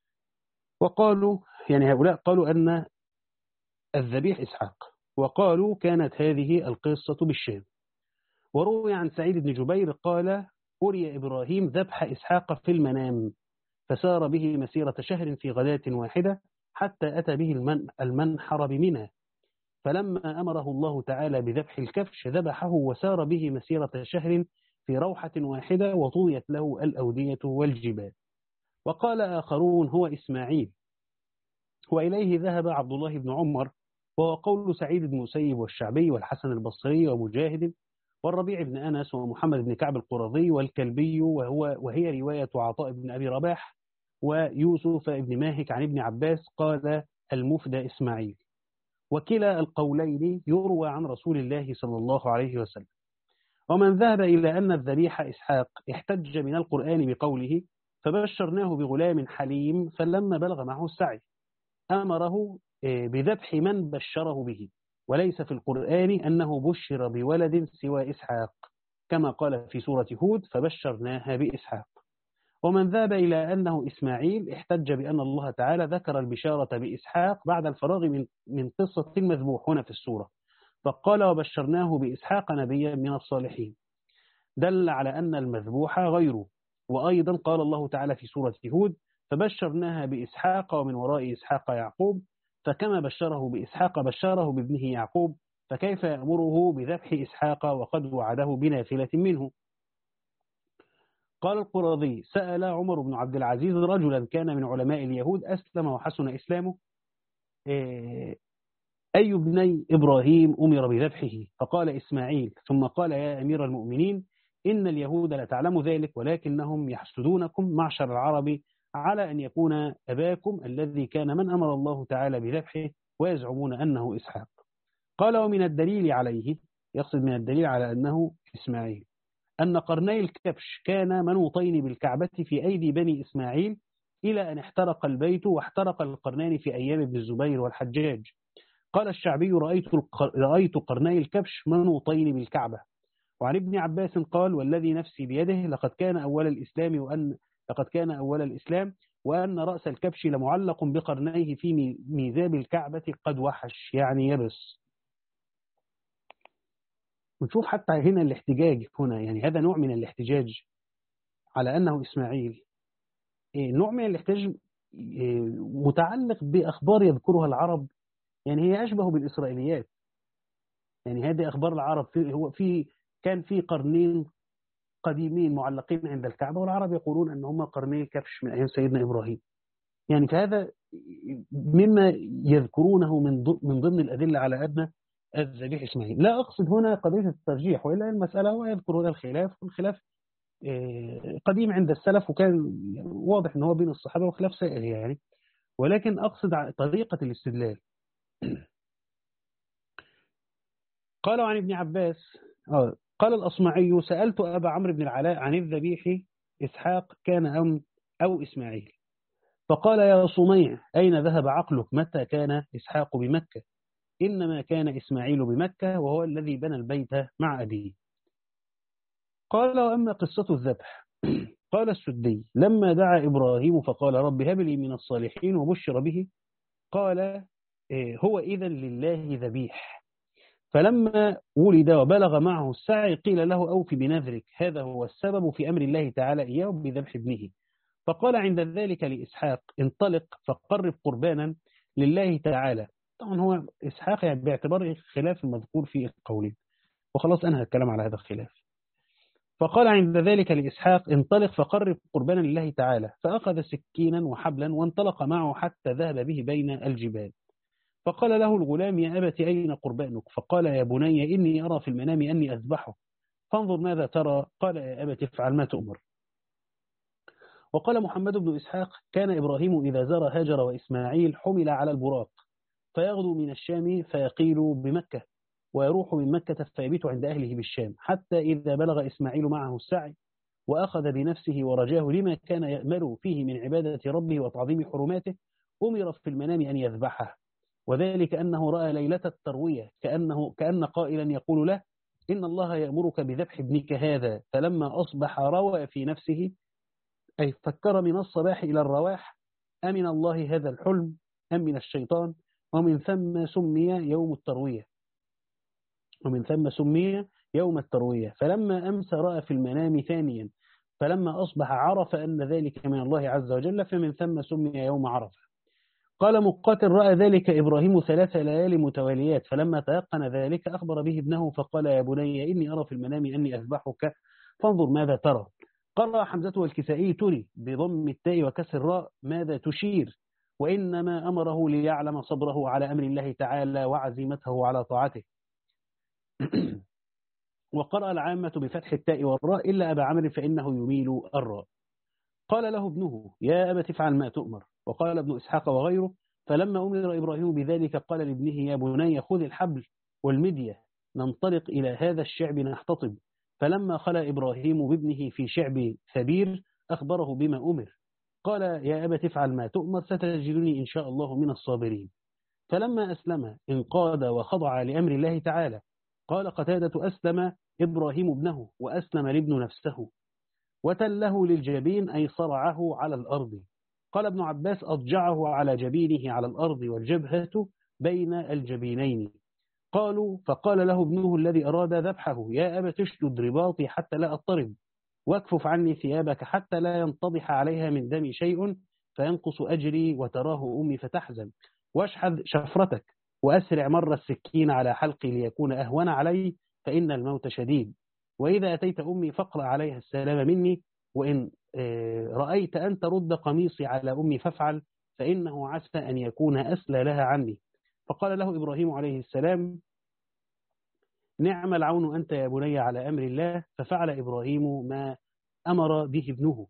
وقالوا يعني هؤلاء قالوا أن الذبيح إسحاق، وقالوا كانت هذه القصة بالشام. وروي عن سعيد بن جبير قال أري إبراهيم ذبح إسحاق في المنام، فسار به مسيرة شهر في غداة واحدة حتى أتى به المن المنحر بمنى، فلما أمره الله تعالى بذبح الكبش ذبحه وسار به مسيرة شهر في روحة واحدة وطويت له الأودية والجبال. وقال آخرون هو إسماعيل، وإليه ذهب عبد الله بن عمر، وهو قول سعيد بن مسيب والشعبي والحسن البصري ومجاهد والربيع بن أنس ومحمد بن كعب القرظي والكلبي، وهو وهي رواية عطاء بن أبي رباح ويوسف بن ماهك عن ابن عباس قال المفدى إسماعيل. وكلا القولين يروى عن رسول الله صلى الله عليه وسلم. ومن ذهب إلى أن الذبيح إسحاق احتج من القرآن بقوله فبشرناه بغلام حليم، فلما بلغ معه السعي أمره بذبح من بشره به، وليس في القرآن أنه بشر بولد سوى إسحاق، كما قال في سورة هود فبشرناها بإسحاق. ومن ذهب إلى أنه إسماعيل احتج بأن الله تعالى ذكر البشارة بإسحاق بعد الفراغ من من قصة المذبوح هنا في السورة، فقال وبشرناه بإسحاق نبيا من الصالحين، دل على أن المذبوح غيره. وأيضا قال الله تعالى في سورة هود فبشرناها بإسحاق ومن وراء إسحاق يعقوب، فكما بشره بإسحاق بشره بابنه يعقوب، فكيف يأمره بذبح إسحاق وقد وعده بنافلة منه. قال القرظي سأل عمر بن عبد العزيز رجلا كان من علماء اليهود أسلم وحسن إسلامه أي ابني إبراهيم أمر بذبحه؟ فقال إسماعيل، ثم قال يا أمير المؤمنين إن اليهود لا تعلم ذلك ولكنهم يحسدونكم معشر العرب على أن يكون أباكم الذي كان من أمر الله تعالى بذبحه ويزعمون أنه إسحاق. قال ومن الدليل عليه، يقصد من الدليل على أنه إسماعيل، أن قرني الكبش كان منوطين بالكعبة في أيدي بني إسماعيل إلى أن احترق البيت واحترق القرنان في أيام ابن الزبير والحجاج. قال الشعبي رأيت, رأيت قرني الكبش منوطين بالكعبة. وعن ابن عباس قال والذي نفسي بيده لقد كان أول الإسلام وأن لقد كان أول الإسلام وأن رأس الكبش لمعلق بقرنيه في ميزاب الكعبة قد وحش، يعني يبس. ونشوف حتى هنا الاحتجاج هنا، يعني هذا نوع من الاحتجاج على أنه إسماعيل، نوع من الاحتجاج متعلق بأخبار يذكرها العرب، يعني هي أشبه بالإسرائيليات. يعني هذه أخبار العرب، في هو في كان في قرنين قديمين معلقين عند الكعبة، والعرب يقولون أن هم قرني كبش من أيام سيدنا إبراهيم. يعني فهذا مما يذكرونه من من ضمن الأدلة على أن الذبيح إسماعيل. لا أقصد هنا قضية الترجيح، وإلا المسألة هو يذكر هذا الخلاف، والخلاف قديم عند السلف، وكان واضح أنه بين الصحابة وخلاف سائر يعني، ولكن أقصد طريقة الاستدلال. قال عن ابن عباس آه قال الأصمعي سألت أبا عمرو بن العلاء عن الذبيح إسحاق كان أم أو إسماعيل، فقال يا صميع أين ذهب عقلك؟ متى كان إسحاق بمكة؟ إنما كان إسماعيل بمكة وهو الذي بنى البيت مع أبيه. قال وأما قصة الذبح قال السدي لما دعا إبراهيم فقال رب هب لي من الصالحين وبشر به، قال هو إذن لله ذبيح. فلما ولد وبلغ معه السعي قيل له أوفي بنذرك، هذا هو السبب في أمر الله تعالى إياه بذبح ابنه. فقال عند ذلك لإسحاق انطلق فقرب قربانا لله تعالى. طبعا هو إسحاق يعني باعتبار خلاف المذكور في قوله، وخلاص أنهى الكلام على هذا الخلاف. فقال عند ذلك لإسحاق انطلق فقرب قربانا لله تعالى، فأخذ سكينا وحبلا وانطلق معه حتى ذهب به بين الجبال. فقال له الغلام يا أبت أين قربانك؟ فقال يا بني إني أرى في المنام أني أذبحه فانظر ماذا ترى؟ قال يا أبت افعل ما تؤمر. وقال محمد بن إسحاق كان إبراهيم إذا زار هاجر وإسماعيل حمل على البراق فيغدو من الشام فيقيل بمكة ويروح من مكة فيبيت عند أهله بالشام، حتى إذا بلغ إسماعيل معه السعي وأخذ بنفسه ورجاه لما كان يأمل فيه من عبادة ربه وتعظيم حرماته أمر في المنام أن يذبحه، وذلك أنه رأى ليلة التروية كأنه كأن قائلا يقول له إن الله يأمرك بذبح ابنك هذا. فلما أصبح روى في نفسه، أي فكر من الصباح إلى الرواح أمن الله هذا الحلم أم من الشيطان، ومن ثم سمي يوم التروية ومن ثم سمي يوم التروية. فلما أمسى رأى في المنام ثانيا، فلما أصبح عرف أن ذلك من الله عز وجل، فمن ثم سمي يوم عرفة. قال مقاتل رأى ذلك إبراهيم ثلاث ليالي متواليات، فلما تيقن ذلك أخبر به ابنه فقال يا بني إني أرى في المنام أني أذبحك فانظر ماذا ترى. قرأ حمزة والكسائي تري بضم التاء وكسر الراء ماذا تشير، وإنما أمره ليعلم صبره على أمر الله تعالى وعزيمته على طاعته. وقرأ العامة بفتح التاء والراء إلا أبا عمرو فإنه يميل الراء. قال له ابنه يا أبت افعل ما تؤمر. وقال ابن إسحاق وغيره فلما أمر إبراهيم بذلك قال لابنه يا بني خذ الحبل والمدية ننطلق إلى هذا الشعب نحتطب. فلما خلى إبراهيم بابنه في شعب ثبير أخبره بما أمر، قال يا أبت افعل ما تؤمر ستجدني إن شاء الله من الصابرين. فلما أسلم انقاد وخضع لأمر الله تعالى. قال قتادة أسلم إبراهيم ابنه وأسلم الابن نفسه وتله للجبين أي صرعه على الأرض. قال ابن عباس أضجعه على جبينه على الأرض والجبهة بين الجبينين. قالوا فقال له ابنه الذي أراد ذبحه: يا أبت اشدد رباطي حتى لا أضطرب، واكفف عني ثيابك حتى لا ينتضح عليها من دمي شيء فينقص أجري وتراه أمي فتحزن، واشحذ شفرتك وأسرع مر السكين على حلقي ليكون أهون علي، فإن الموت شديد. وإذا أتيت أمي فاقرأ عليها السلام مني، وإن رأيت أن ترد قميصي على أمي فافعل، فإنه عسى أن يكون أسلى لها عني. فقال له إبراهيم عليه السلام: نعم العون أنت يا بني على أمر الله. ففعل إبراهيم ما أمر به ابنه،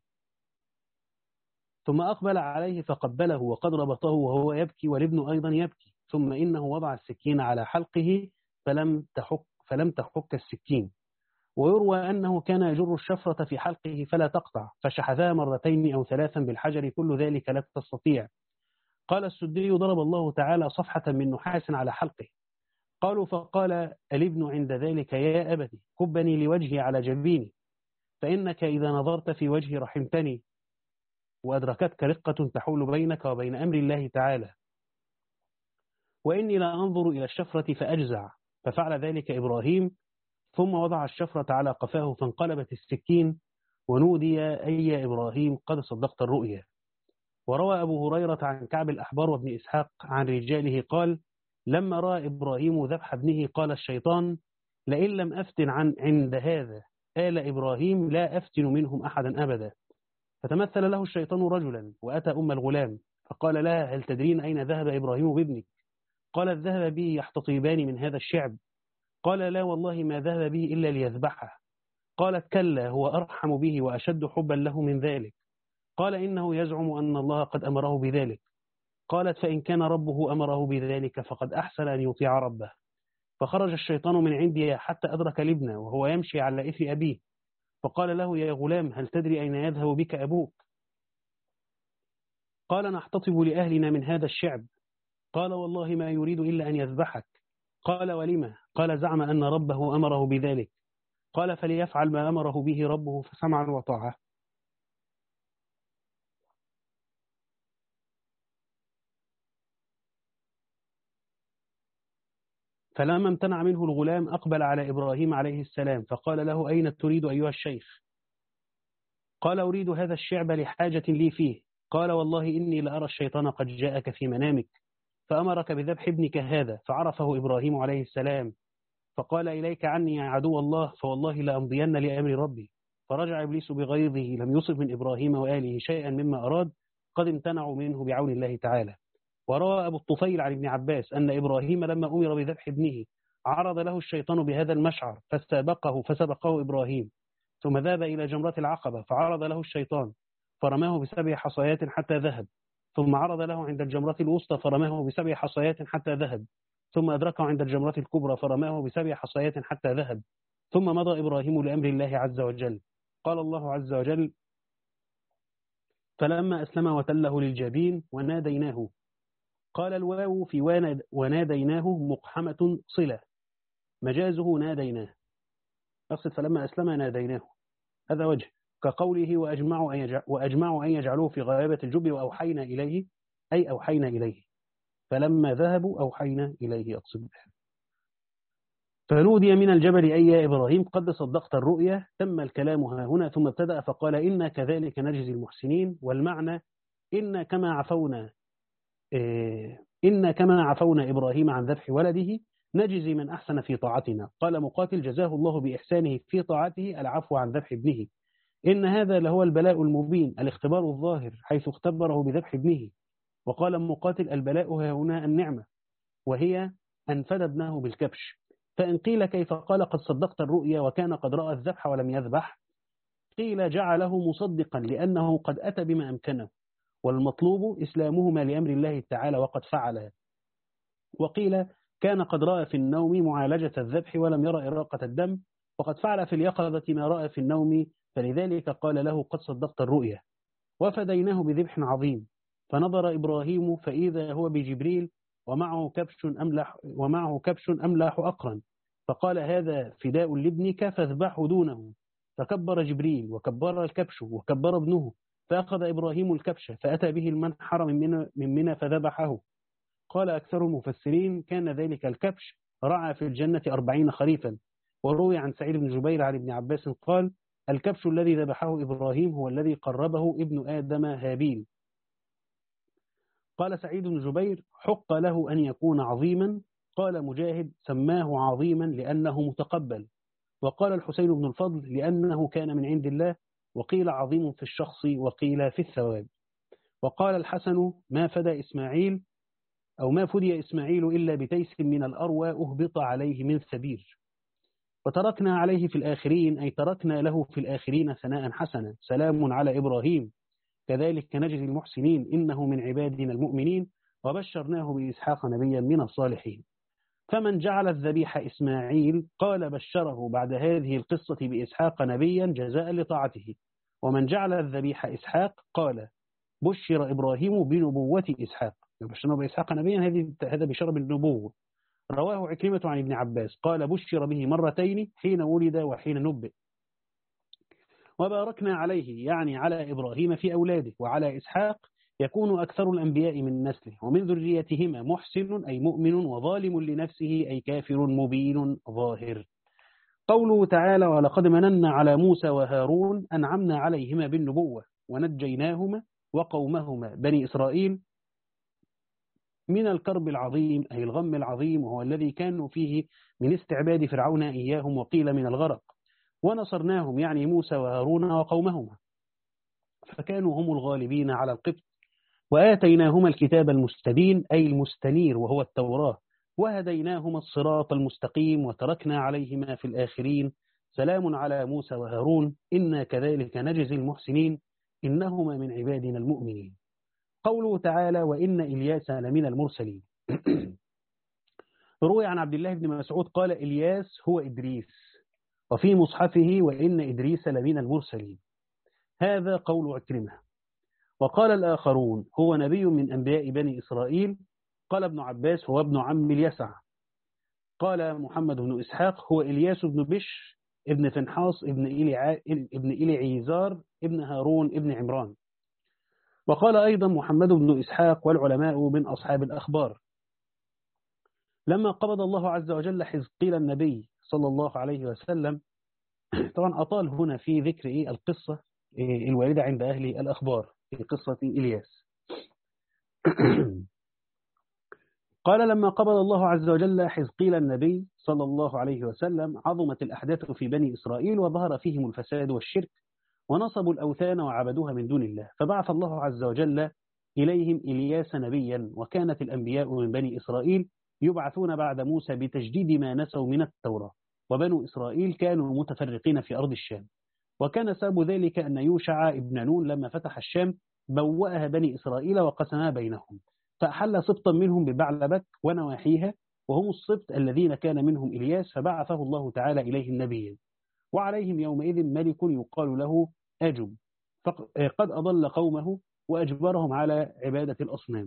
ثم أقبل عليه فقبله وقد ربطه وهو يبكي والابن أيضا يبكي، ثم إنه وضع السكين على حلقه فلم تحك, فلم تحك السكين. ويروى أنه كان يجر الشفرة في حلقه فلا تقطع، فشحذها مرتين أو ثلاثا بالحجر، كل ذلك لا تستطيع. قال السدي: ضرب الله تعالى صفحة من نحاس على حلقه. قالوا فقال الابن عند ذلك: يا أبتي كبني لوجهي على جبيني، فإنك إذا نظرت في وجهي رحمتني، وأدركتك رقة تحول بينك وبين أمر الله تعالى، وإني لا أنظر إلى الشفرة فأجزع. ففعل ذلك إبراهيم، ثم وضع الشفرة على قفاه فانقلبت السكين، ونودي: أي يا إبراهيم قد صدقت الرؤيا. وروى أبو هريرة عن كعب الأحبار وابن إسحاق عن رجاله قال: لما رأى إبراهيم ذبح ابنه قال الشيطان: لئن لم أفتن عن عند هذا آل إبراهيم لا أفتن منهم أحدا أبدا. فتمثل له الشيطان رجلا وأتى أم الغلام فقال لها: هل تدرين أين ذهب إبراهيم بابنك؟ قالت: ذهب به يحتطيبان من هذا الشعب. قال: لا والله ما ذهب به إلا ليذبحه. قالت: كلا، هو أرحم به وأشد حبا له من ذلك. قال: إنه يزعم أن الله قد أمره بذلك. قالت: فإن كان ربه أمره بذلك فقد أحسن أن يطيع ربه. فخرج الشيطان من عندها حتى أدرك الابن وهو يمشي على إثر أبيه، فقال له: يا غلام هل تدري أين يذهب بك أبوك؟ قال: نحتطب لأهلنا من هذا الشعب. قال: والله ما يريد إلا أن يذبحك. قال: ولما؟ قال: زعم أن ربه أمره بذلك. قال: فليفعل ما أمره به ربه فسمعا وطاعة. فلما امتنع منه الغلام أقبل على إبراهيم عليه السلام فقال له: أين تريد أيها الشيخ؟ قال: أريد هذا الشعب لحاجة لي فيه. قال: والله إني لأرى الشيطان قد جاءك في منامك فأمرك بذبح ابنك هذا. فعرفه إبراهيم عليه السلام فقال: إليك عني يا عدو الله، فوالله لأمضين لأمر ربي. فرجع إبليس بغيظه لم يصب من إبراهيم وآله شيئا مما أراد، قد امتنعوا منه بعون الله تعالى. وروى أبو الطفيل عن ابن عباس أن إبراهيم لما أمر بذبح ابنه عرض له الشيطان بهذا المشعر فاستبقه فسبقه إبراهيم، ثم ذهب إلى جمرة العقبة فعرض له الشيطان فرماه بسبع حصيات حتى ذهب، ثم عرض له عند الجمرة الوسطى فرماه بسبع حصيات حتى ذهب، ثم أدركه عند الجمرة الكبرى فرماه بسبع حصيات حتى ذهب، ثم مضى إبراهيم لأمر الله عز وجل. قال الله عز وجل: فلما أسلم وتله للجبين وناديناه. قال الواو في وناديناه مقحمة صلة، مجازه ناديناه، أقصد فلما أسلم ناديناه، هذا وجه، كقوله وأجمعوا أن, يجع وأجمعوا أن يجعلوه في غيابة الجب وأوحينا إليه، أي أوحينا إليه، فلما ذهبوا أوحينا إليه أقصد. فنودي من الجبل: أي يا إبراهيم قد صدقت الرؤيا. تم الكلام ها هنا، ثم ابتدأ فقال: إنا كذلك نجزي المحسنين. والمعنى إن كما عفونا إيه إن كما عفونا إبراهيم عن ذبح ولده نجزي من أحسن في طاعتنا. قال مقاتل: جزاه الله بإحسانه في طاعته العفو عن ذبح ابنه. إن هذا لهو البلاء المبين، الاختبار الظاهر، حيث اختبره بذبح ابنه. وقال مقاتل: البلاء ها هنا النعمة، وهي أن فدى ابنه بالكبش. فإن قيل كيف قال قد صدقت الرؤيا وكان قد رأى الذبح ولم يذبح؟ قيل جعله مصدقا لأنه قد أتى بما أمكنه، والمطلوب إسلامهما لأمر الله تعالى وقد فعل. وقيل كان قد رأى في النوم معالجة الذبح ولم يرى إراقة الدم، وقد فعل في اليقظة ما رأى في النوم، فلذلك قال له قد صدقت الرؤيا. وفديناه بذبح عظيم. فنظر إبراهيم فإذا هو بجبريل ومعه كبش أملح ومعه كبش أملاح أقرن، فقال: هذا فداء لابنك فاذبحه دونه. فكبر جبريل وكبر الكبش وكبر ابنه، فأخذ إبراهيم الكبش فأتى به المنحر من منى فذبحه. قال أكثر المفسرين: كان ذلك الكبش رعى في الجنة أربعين خريفا. وروي عن سعيد بن جبير عن ابن عباس قال: الكبش الذي ذبحه إبراهيم هو الذي قربه ابن آدم هابيل. قال سعيد بن جبير: حق له أن يكون عظيما. قال مجاهد: سماه عظيما لأنه متقبل. وقال الحسين بن الفضل: لأنه كان من عند الله. وقيل عظيم في الشخص وقيل في الثواب. وقال الحسن: ما فدى إسماعيل أو ما فدي إسماعيل إلا بتيس من الأروى أهبط عليه من سبير. وتركنا عليه في الآخرين، أي تركنا له في الآخرين ثناء حسنا: سلام على إبراهيم كذلك نجزي المحسنين إنه من عبادنا المؤمنين. وبشرناه بإسحاق نبيا من الصالحين. فمن جعل الذبيح إسماعيل قال بشره بعد هذه القصة بإسحاق نبيا جزاء لطاعته. ومن جعل الذبيح إسحاق قال بشر إبراهيم بنبوة إسحاق. بشرنا بإسحاق نبيا، هذه هذا بشر بالنبوة. رواه عكرمة عن ابن عباس قال بشر به مرتين حين ولد وحين نبئ. وباركنا عليه يعني على إبراهيم في أولاده، وعلى إسحاق يكون أكثر الأنبياء من نسله، ومن ذريتهما محسن أي مؤمن، وظالم لنفسه أي كافر مبين ظاهر. قوله تعالى: ولقد مننا على موسى وهارون أنعمنا عليهما بالنبوة ونجيناهما وقومهما بني إسرائيل من الكرب العظيم أي الغم العظيم، وهو الذي كانوا فيه من استعباد فرعون إياهم، وقيل من الغرق. ونصرناهم يعني موسى وهارون وقومهما، فكانوا هم الغالبين على القبط. وآتيناهما الكتاب المستبين أي المستنير وهو التوراة. وهديناهما الصراط المستقيم وتركنا عليهما في الآخرين: سلام على موسى وهارون إنا كذلك نجزي المحسنين إنهما من عبادنا المؤمنين. قوله تعالى: وإن إلياس لمن المرسلين. روي عن عبد الله بن مسعود قال: إلياس هو إدريس، وفي مصحفه وإن إدريس لمن المرسلين. هذا قول عكرمة. وقال الآخرون: هو نبي من أنبياء بني إسرائيل. قال ابن عباس: هو ابن عم اليسع. قال محمد بن إسحاق: هو إلياس بن بش ابن فنحاص ابن إلي, ع... ابن إلي عيزار ابن هارون ابن عمران. وقال أيضا محمد بن إسحاق والعلماء من أصحاب الأخبار. لما قبض الله عز وجل حزقيل النبي صلى الله عليه وسلم، طبعا أطال هنا في ذكر إيه القصة إيه الواردة عند أهل الأخبار في قصة إلياس. قال: لما قبض الله عز وجل حزقيل النبي صلى الله عليه وسلم عظمت الأحداث في بني إسرائيل، وظهر فيهم الفساد والشرك، ونصبوا الأوثان وعبدوها من دون الله، فبعث الله عز وجل إليهم إلياس نبيا. وكانت الأنبياء من بني إسرائيل يبعثون بعد موسى بتجديد ما نسوا من التوراة، وبنو إسرائيل كانوا متفرقين في أرض الشام. وكان سبب ذلك أن يوشع ابن نون لما فتح الشام بوأها بني إسرائيل وقسمها بينهم، فأحل سبطا منهم ببعلبك ونواحيها، وهم السبط الذين كان منهم إلياس، فبعثه الله تعالى إليهم نبيا. وعليهم يومئذ ملك يقال له أجب، قد أضل قومه وأجبرهم على عبادة الأصنام.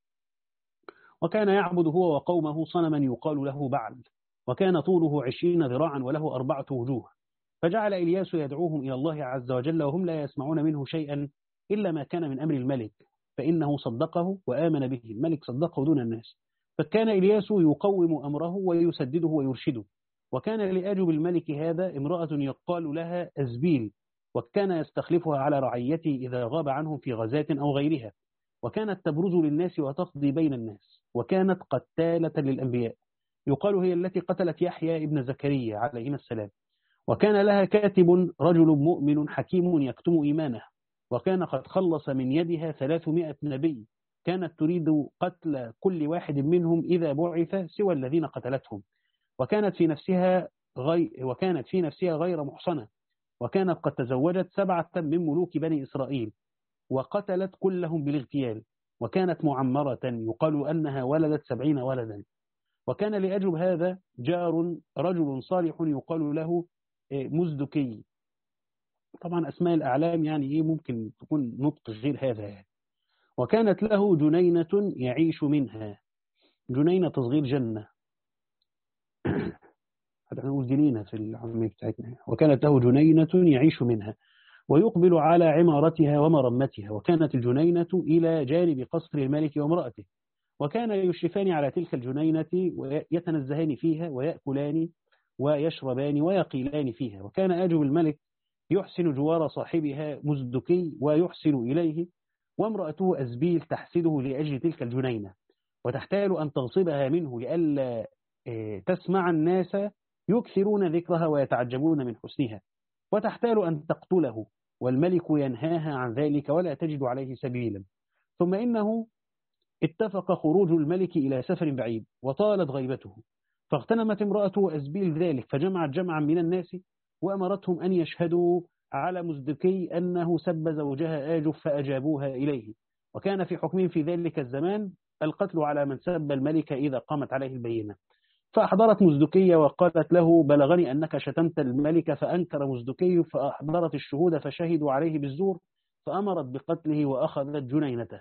وكان يعبد هو وقومه صنما يقال له بعل، وكان طوله عشرين ذراعا وله أربعة وجوه. فجعل إلياس يدعوهم إلى الله عز وجل وهم لا يسمعون منه شيئا إلا ما كان من أمر الملك، فإنه صدقه وآمن به. الملك صدقه دون الناس، فكان إلياس يقوم أمره ويسدده ويرشده. وكان لأجب الملك هذا امرأة يقال لها أزبيل، وكان يستخلفها على رعيته إذا غاب عنهم في غزاة أو غيرها، وكانت تبرز للناس وتقضي بين الناس، وكانت قتالة للأنبياء، يقال هي التي قتلت يحيى ابن زكريا عليهما السلام. وكان لها كاتب رجل مؤمن حكيم يكتم إيمانه، وكان قد خلص من يدها ثلاثمائة نبي، كانت تريد قتل كل واحد منهم إذا بعث سوى الذين قتلتهم. وكانت في نفسها غير وكانت في نفسها غير محصنة، وكانت قد تزوجت سبعة من ملوك بني إسرائيل وقتلت كلهم بالاغتيال، وكانت معمرة يقال أنها ولدت سبعين ولدا. وكان لأجب هذا جار رجل صالح يقال له مزدكي. طبعا أسماء الأعلام يعني إيه ممكن تكون نطق غير هذا يعني. وكانت له جنينة يعيش منها، جنينة تصغير جنة، هذا نقول جنينة في العامية بتاعتنا. وكانت له جنينة يعيش منها ويقبل على عمارتها ومرمتها، وكانت الجنينة إلى جانب قصر الملك وامرأته، وكان يشرفان على تلك الجنينة ويتنزهان فيها ويأكلان ويشربان ويقيلان فيها. وكان آجب الملك يحسن جوار صاحبها مزدكي ويحسن إليه، وامرأته أزبيل تحسده لأجل تلك الجنينة، وتحتال أن تغصبها منه لئلا تسمع الناس يكثرون ذكرها ويتعجبون من حسنها، وتحتال أن تقتله، والملك ينهاها عن ذلك ولا تجد عليه سبيلا. ثم إنه اتفق خروج الملك إلى سفر بعيد وطالت غيبته، فاغتنمت امرأته أزبيل ذلك، فجمعت جمعا من الناس وأمرتهم أن يشهدوا على مزدكي أنه سب زوجها آجب، فأجابوها إليه. وكان في حكمهم في ذلك الزمان القتل على من سب الملك إذا قامت عليه البينة. فأحضرت مزدكية وقالت له: بلغني أنك شتمت الملك. فأنكر مزدكي، فأحضرت الشهود فشهدوا عليه بالزور، فأمرت بقتله وأخذت جنينته.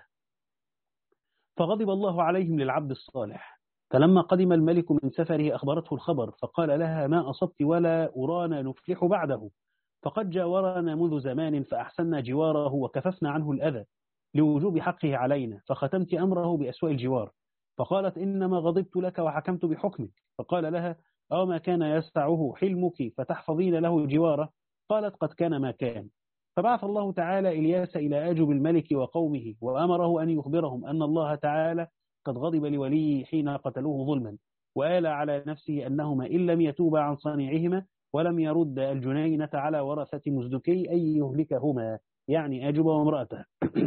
فغضب الله عليهم للعبد الصالح. فلما قدم الملك من سفره أخبرته الخبر، فقال لها: ما أصبت ولا أرانا نفلح بعده، فقد جاورنا منذ زمان فأحسننا جواره وكففنا عنه الأذى لوجوب حقه علينا، فختمت أمره بأسوأ الجوار. فقالت: إنما غضبت لك وحكمت بحكمك. فقال لها: أو ما كان يسعه حلمك فتحفظين له جواره؟ قالت: قد كان ما كان. فبعث الله تعالى إلياس إلى آجب الملك وقومه، وأمره أن يخبرهم أن الله تعالى قد غضب لوليه حين قتلوه ظلما، وآل على نفسه أنهما إن لم يتوبا عن صنيعهما ولم يرد الجنينة على ورثة مزدكي أن يهلكهما، يعني آجب وامرأته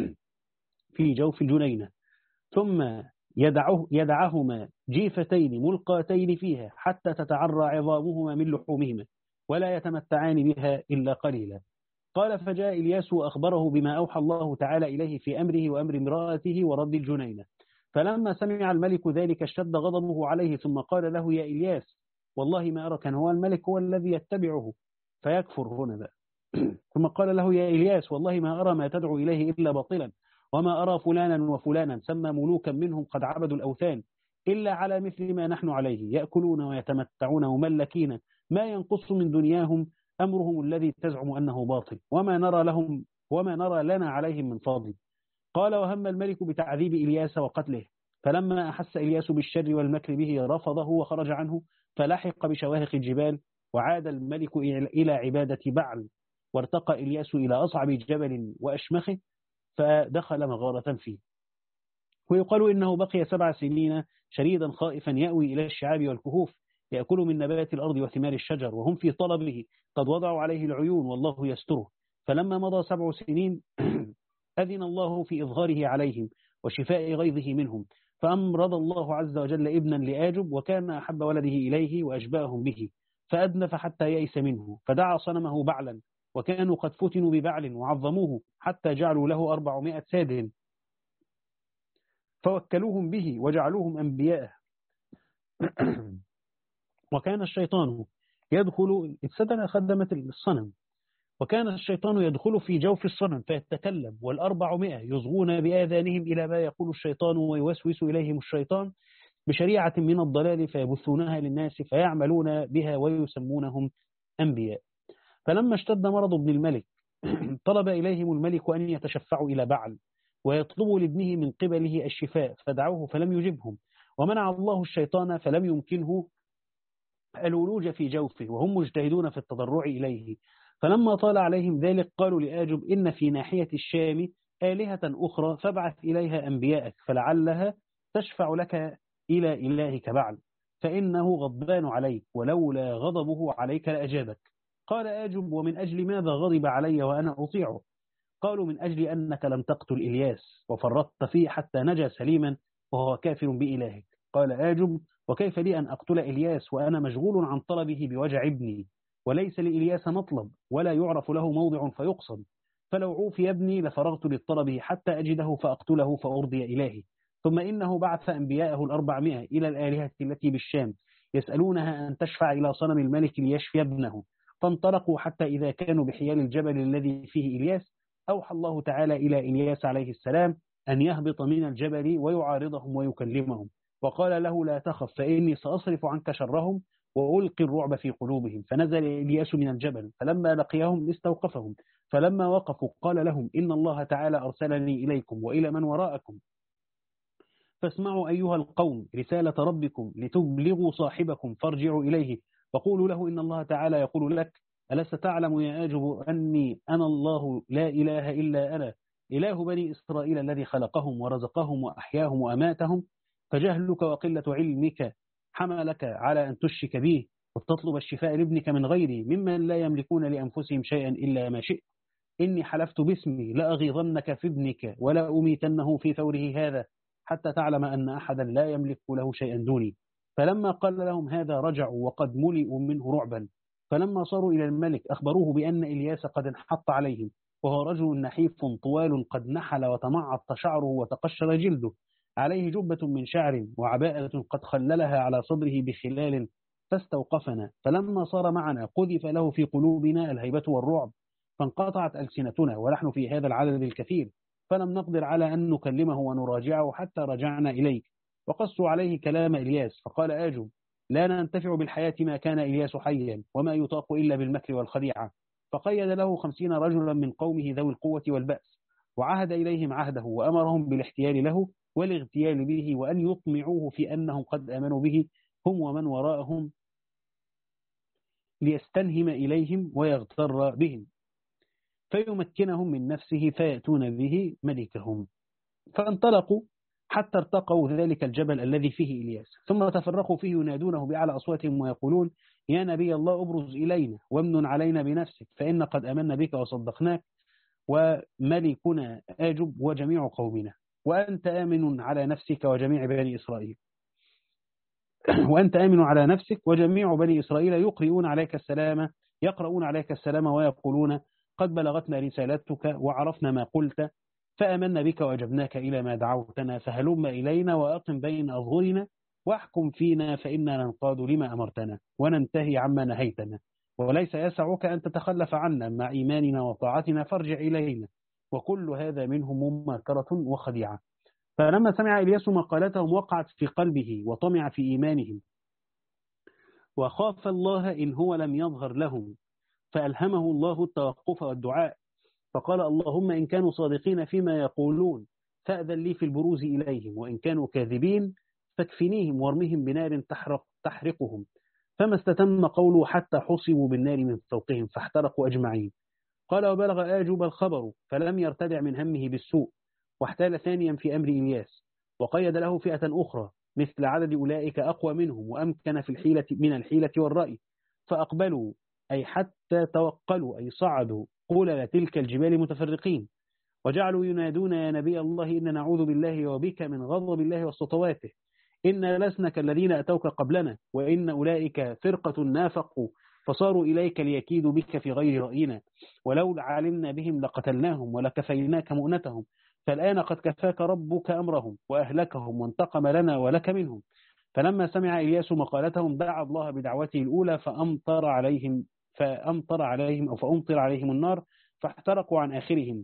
في جوف الجنينة، ثم يدعه يدعهما جيفتين ملقاتين فيها حتى تتعرى عظامهما من لحومهما، ولا يتمتعان بها إلا قليلا. قال: فجاء إلياس وأخبره بما أوحى الله تعالى إليه في أمره وأمر امرأته ورد الجنينة. فلما سمع الملك ذلك اشتد غضبه عليه، ثم قال له: يا إلياس، والله ما أرى، كان هو الملك هو الذي يتبعه فيكفر هنا بقى. ثم قال له: يا إلياس، والله ما أرى ما تدعو إليه إلا باطلا، وما أرى فلانا وفلانا سمى ملوكا منهم قد عبدوا الأوثان إلا على مثل ما نحن عليه، يأكلون ويتمتعون مملكين، ما ينقص من دنياهم أمرهم الذي تزعم أنه باطل، وما نرى لهم وما نرى لنا عليهم من فضل. قال: وهم الملك بتعذيب إلياس وقتله، فلما أحس إلياس بالشر والمكر به رفضه وخرج عنه، فلحق بشواهق الجبال، وعاد الملك إلى عبادة بعل، وارتقى إلياس إلى أصعب جبل وأشمخه، فدخل مغارة فيه. ويقال إنه بقي سبع سنين شريدا خائفا يأوي إلى الشعاب والكهوف، يأكل من نبات الأرض وثمار الشجر، وهم في طلبه قد وضعوا عليه العيون والله يستره. فلما مضى سبع سنين أذن الله في إظهاره عليهم وشفاء غيظه منهم، فأمرض الله عز وجل ابنا لآجب، وكان أحب ولده إليه وأشباههم به، فأدنف حتى يئس منه، فدعا صنمه بعلا، وكانوا قد فتنوا ببعل وعظموه حتى جعلوا له أربعمائة ساد، فوكلوهم به وجعلوهم أنبياء. وكان الشيطان يدخل السدنة خدمة الصنم، وكان الشيطان يدخل في جوف الصنم فيتكلم، والأربعمائة يصغون بآذانهم إلى ما يقول الشيطان، ويوسوس إليهم الشيطان بشريعة من الضلال فيبثونها للناس فيعملون بها ويسمونهم أنبياء. فلما اشتد مرض ابن الملك طلب إليهم الملك أن يتشفعوا إلى بعل ويطلبوا لابنه من قبله الشفاء، فدعوه فلم يجبهم، ومنع الله الشيطان فلم يمكنه الولوج في جوفه، وهم مجتهدون في التضرع إليه. فلما طال عليهم ذلك قالوا لآجب: إن في ناحية الشام آلهة أخرى، فابعث إليها أنبياءك فلعلها تشفع لك إلى إلهك بعل، فإنه غضبان عليك، ولولا غضبه عليك لأجابك. قال آجب: ومن أجل ماذا غضب علي وأنا أطيعه؟ قالوا: من أجل أنك لم تقتل إلياس وفرطت فيه حتى نجا سليما وهو كافر بإلهك. قال آجب: وكيف لي أن أقتل إلياس وأنا مشغول عن طلبه بوجع ابني، وليس لإلياس مطلب ولا يعرف له موضع فيقصد، فلو عوفي ابني لفرغت للطلب حتى أجده فأقتله فأرضي إلهي. ثم إنه بعث أنبياءه الأربعمائة إلى الآلهة التي بالشام يسألونها أن تشفع إلى صنم الملك ليشفي ابنه، فانطلقوا حتى إذا كانوا بحيال الجبل الذي فيه إلياس أوحى الله تعالى إلى إلياس عليه السلام أن يهبط من الجبل ويعارضهم ويكلمهم، وقال له: لا تخف، فإني سأصرف عنك شرهم وألقي الرعب في قلوبهم. فنزل إلياس من الجبل، فلما لقيهم استوقفهم، فلما وقفوا قال لهم: إن الله تعالى أرسلني إليكم وإلى من وراءكم، فاسمعوا أيها القوم رسالة ربكم لتبلغوا صاحبكم فارجعوا إليه وقولوا له إن الله تعالى يقول لك ألست تعلم يا آجب أني أنا الله لا إله إلا أنا إله بني إسرائيل الذي خلقهم ورزقهم وأحياهم وأماتهم، فجهلك وقلة علمك حملك على أن تشرك به وتطلب الشفاء لابنك من غيري ممن لا يملكون لأنفسهم شيئا إلا ما شئت. إني حلفت باسمي لأغيظنك في ابنك ولا أميتنه في ثوره هذا حتى تعلم أن أحدا لا يملك له شيئا دوني. فلما قال لهم هذا رجعوا وقد ملئوا منه رعبا. فلما صاروا إلى الملك أخبروه بأن إلياس قد انحط عليهم، وهو رجل نحيف طوال قد نحل وتمعط شعره وتقشر جلده، عليه جبة من شعر وعباءة قد خللها على صدره بخلال، فاستوقفنا. فلما صار معنا قذف له في قلوبنا الهيبة والرعب، فانقطعت ألسنتنا ونحن في هذا العدد الكثير، فلم نقدر على أن نكلمه ونراجعه حتى رجعنا إليك. وقصوا عليه كلام إلياس، فقال آجب لا ننتفع بالحياة ما كان إلياس حيا، وما يطاق إلا بالمكر والخديعة. فقيد له خمسين رجلا من قومه ذوي القوة والبأس، وعهد إليهم عهده، وأمرهم بالاحتيال له والاغتيال به، وأن يطمعوه في أنهم قد آمنوا به هم ومن وراءهم، ليستنهم إليهم ويغتر بهم فيمكنهم من نفسه فيأتون به ملكهم. فانطلقوا حتى ارتقوا ذلك الجبل الذي فيه إلياس، ثم تفرقوا فيه ينادونه بأعلى أصواتهم ويقولون يا نبي الله أبرز إلينا وامنن علينا بنفسك، فإن قد أمنا بك وصدقناك وملكنا آجب وجميع قومنا، وأنت آمن على نفسك وجميع بني إسرائيل وأنت آمن على نفسك وجميع بني إسرائيل يقرؤون عليك السلام يقرؤون عليك السلام ويقولون قد بلغتنا رسالتك وعرفنا ما قلت، فآمنا بك وأجبناك إلى ما دعوتنا، فهلم إلينا وأقم بين أظهرنا واحكم فينا، فإننا ننقاد لما أمرتنا وننتهي عما نهيتنا، وليس يسعك أن تتخلف عنا مع إيماننا وطاعتنا، فارجع إلينا. وكل هذا منهم مماكرة وخديعة. فلما سمع إلياس مقالتهم وقعت في قلبه وطمع في إيمانهم، وخاف الله إن هو لم يظهر لهم، فألهمه الله التوقف والدعاء، فقال اللهم إن كانوا صادقين فيما يقولون فأذن لي في البروز إليهم، وإن كانوا كاذبين فاكفنيهم وارمهم بنار تحرق تحرقهم. فما استتم قوله حتى حصبوا بالنار من فوقهم فاحترقوا أجمعين. قال وبلغ آجب الخبر فلم يرتدع من همه بالسوء، واحتال ثانيا في أمر إلياس، وقيد له فئة أخرى مثل عدد أولئك أقوى منهم وأمكن في الحيلة من الحيلة والرأي، فأقبلوا أي حتى توقلوا أي صعدوا قولل تلك الجبال متفرقين، وجعلوا ينادون يا نبي الله إن نعوذ بالله وبك من غضب الله وسطواته، إن لسنا كالذين أتوك قبلنا، وإن أولئك فرقة نافقوا فصاروا إليك ليكيدوا بك في غير رأينا، ولو علمنا بهم لقتلناهم ولكفيناك مؤنتهم، فالآن قد كفاك ربك أمرهم وأهلكهم وانتقم لنا ولك منهم. فلما سمع إلياس مقالتهم دعا الله بدعوته الأولى فأمطر عليهم فأمطر عليهم أو فأمطر عليهم النار فاحترقوا عن آخرهم.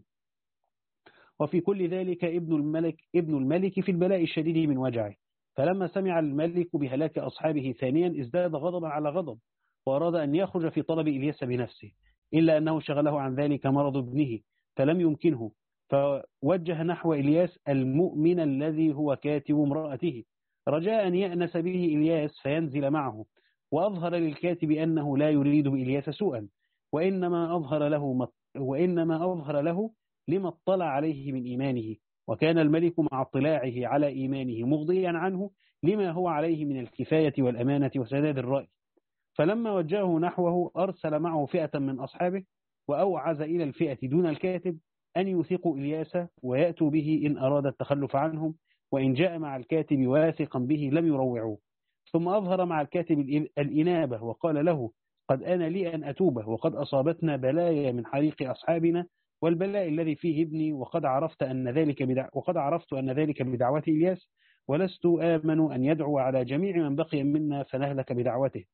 وفي كل ذلك ابن الملك ابن الملك في البلاء الشديد من وجعه. فلما سمع الملك بهلاك أصحابه ثانيا ازداد غضبا على غضب، وأراد أن يخرج في طلب إلياس بنفسه، إلا أنه شغله عن ذلك مرض ابنه فلم يمكنه، فوجه نحو إلياس المؤمن الذي هو كاتب امرأته رجاء أن يأنس به إلياس فينزل معه، وأظهر للكاتب أنه لا يريد بإلياس سوءا، وإنما أظهر له وإنما أظهر له لما اطلع عليه من إيمانه، وكان الملك مع اطلاعه على إيمانه مغضيا عنه لما هو عليه من الكفاية والأمانة وسداد الرأي. فلما وجهه نحوه أرسل معه فئة من أصحابه، وأوعز إلى الفئة دون الكاتب أن يوثقوا إلياس ويأتوا به إن أراد التخلف عنهم، وإن جاء مع الكاتب واثقا به لم يروعوه. ثم أظهر مع الكاتب الإنابة وقال له قد آن لي أن أتوبه، وقد أصابتنا بلايا من حريق أصحابنا والبلاء الذي فيه ابني، وقد عرفت أن ذلك بدع وقد عرفت أن ذلك بدعوة إلياس، ولست آمن أن يدعو على جميع من بقي منا فنهلك بدعوته.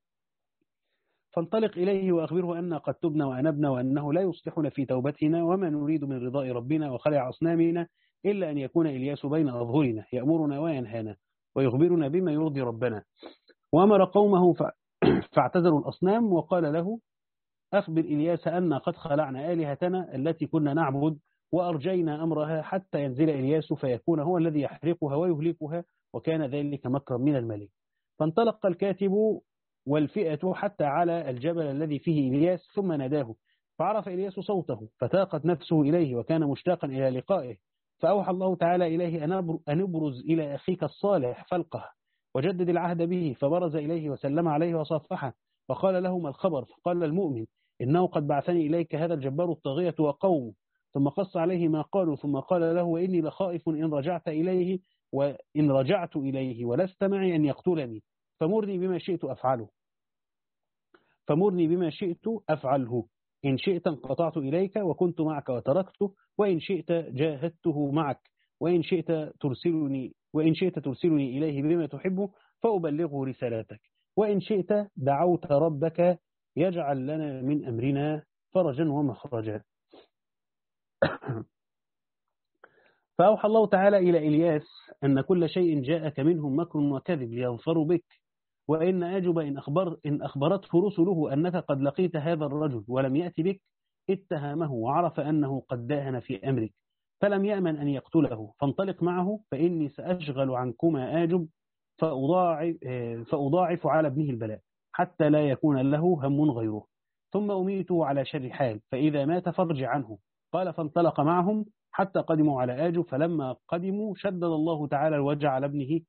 فانطلق إليه وأخبره أن قد تبنا وأنبنا، وأنه لا يصلحنا في توبتنا وما نريد من رضاء ربنا وخلع أصنامنا إلا أن يكون إلياس بين أظهرنا يأمرنا وينهانا ويخبرنا بما يرضي ربنا. وأمر قومه فاعتزلوا الأصنام، وقال له أخبر إلياس أن قد خلعنا آلهتنا التي كنا نعبد وأرجينا أمرها حتى ينزل إلياس فيكون هو الذي يحرقها ويهلكها، وكان ذلك مكرا من الملك. فانطلق الكاتب والفئة حتى على الجبل الذي فيه إلياس، ثم ناداه فعرف إلياس صوته، فتاقت نفسه إليه وكان مشتاقا إلى لقائه، فأوحى الله تعالى إليه أن ابرز إلى أخيك الصالح فالقه وجدد العهد به. فبرز إليه وسلم عليه وصافحه، فقال له ما الخبر؟ فقال المؤمن إنه قد بعثني إليك هذا الجبار الطاغية وقومه. ثم قص عليه ما قالوا، ثم قال له وإني لخائف إن رجعت إليه وإن رجعت إليه ولست معي أن يقتلني، فمرني بما شئت أفعله فمرني بما شئت أفعله إن شئت انقطعت إليك وكنت معك وتركته، وإن شئت جاهدته معك، وإن شئت ترسلني وإن شئت ترسلني إليه بما تحبه فأبلغه رسالتك، وإن شئت دعوت ربك يجعل لنا من أمرنا فرجا ومخرجا. فأوحى الله تعالى إلى إلياس أن كل شيء جاءك منهم مكر وكذب ليظفروا بك، وإن أجب إن, أخبر إن أخبرته رسله أنك قد لقيت هذا الرجل ولم يأتي بك اتهمه وعرف أنه قد داهن في أمرك فلم يأمن أن يقتله، فانطلق معه فإني سأشغل عنكما آجب فأضاعف, فأضاعف على ابنه البلاء حتى لا يكون له هم غيره، ثم أميته على شر حال، فإذا مات فارجع عنه. قال فانطلق معهم حتى قدموا على آجب، فلما قدموا شدد الله تعالى الوجع على ابنه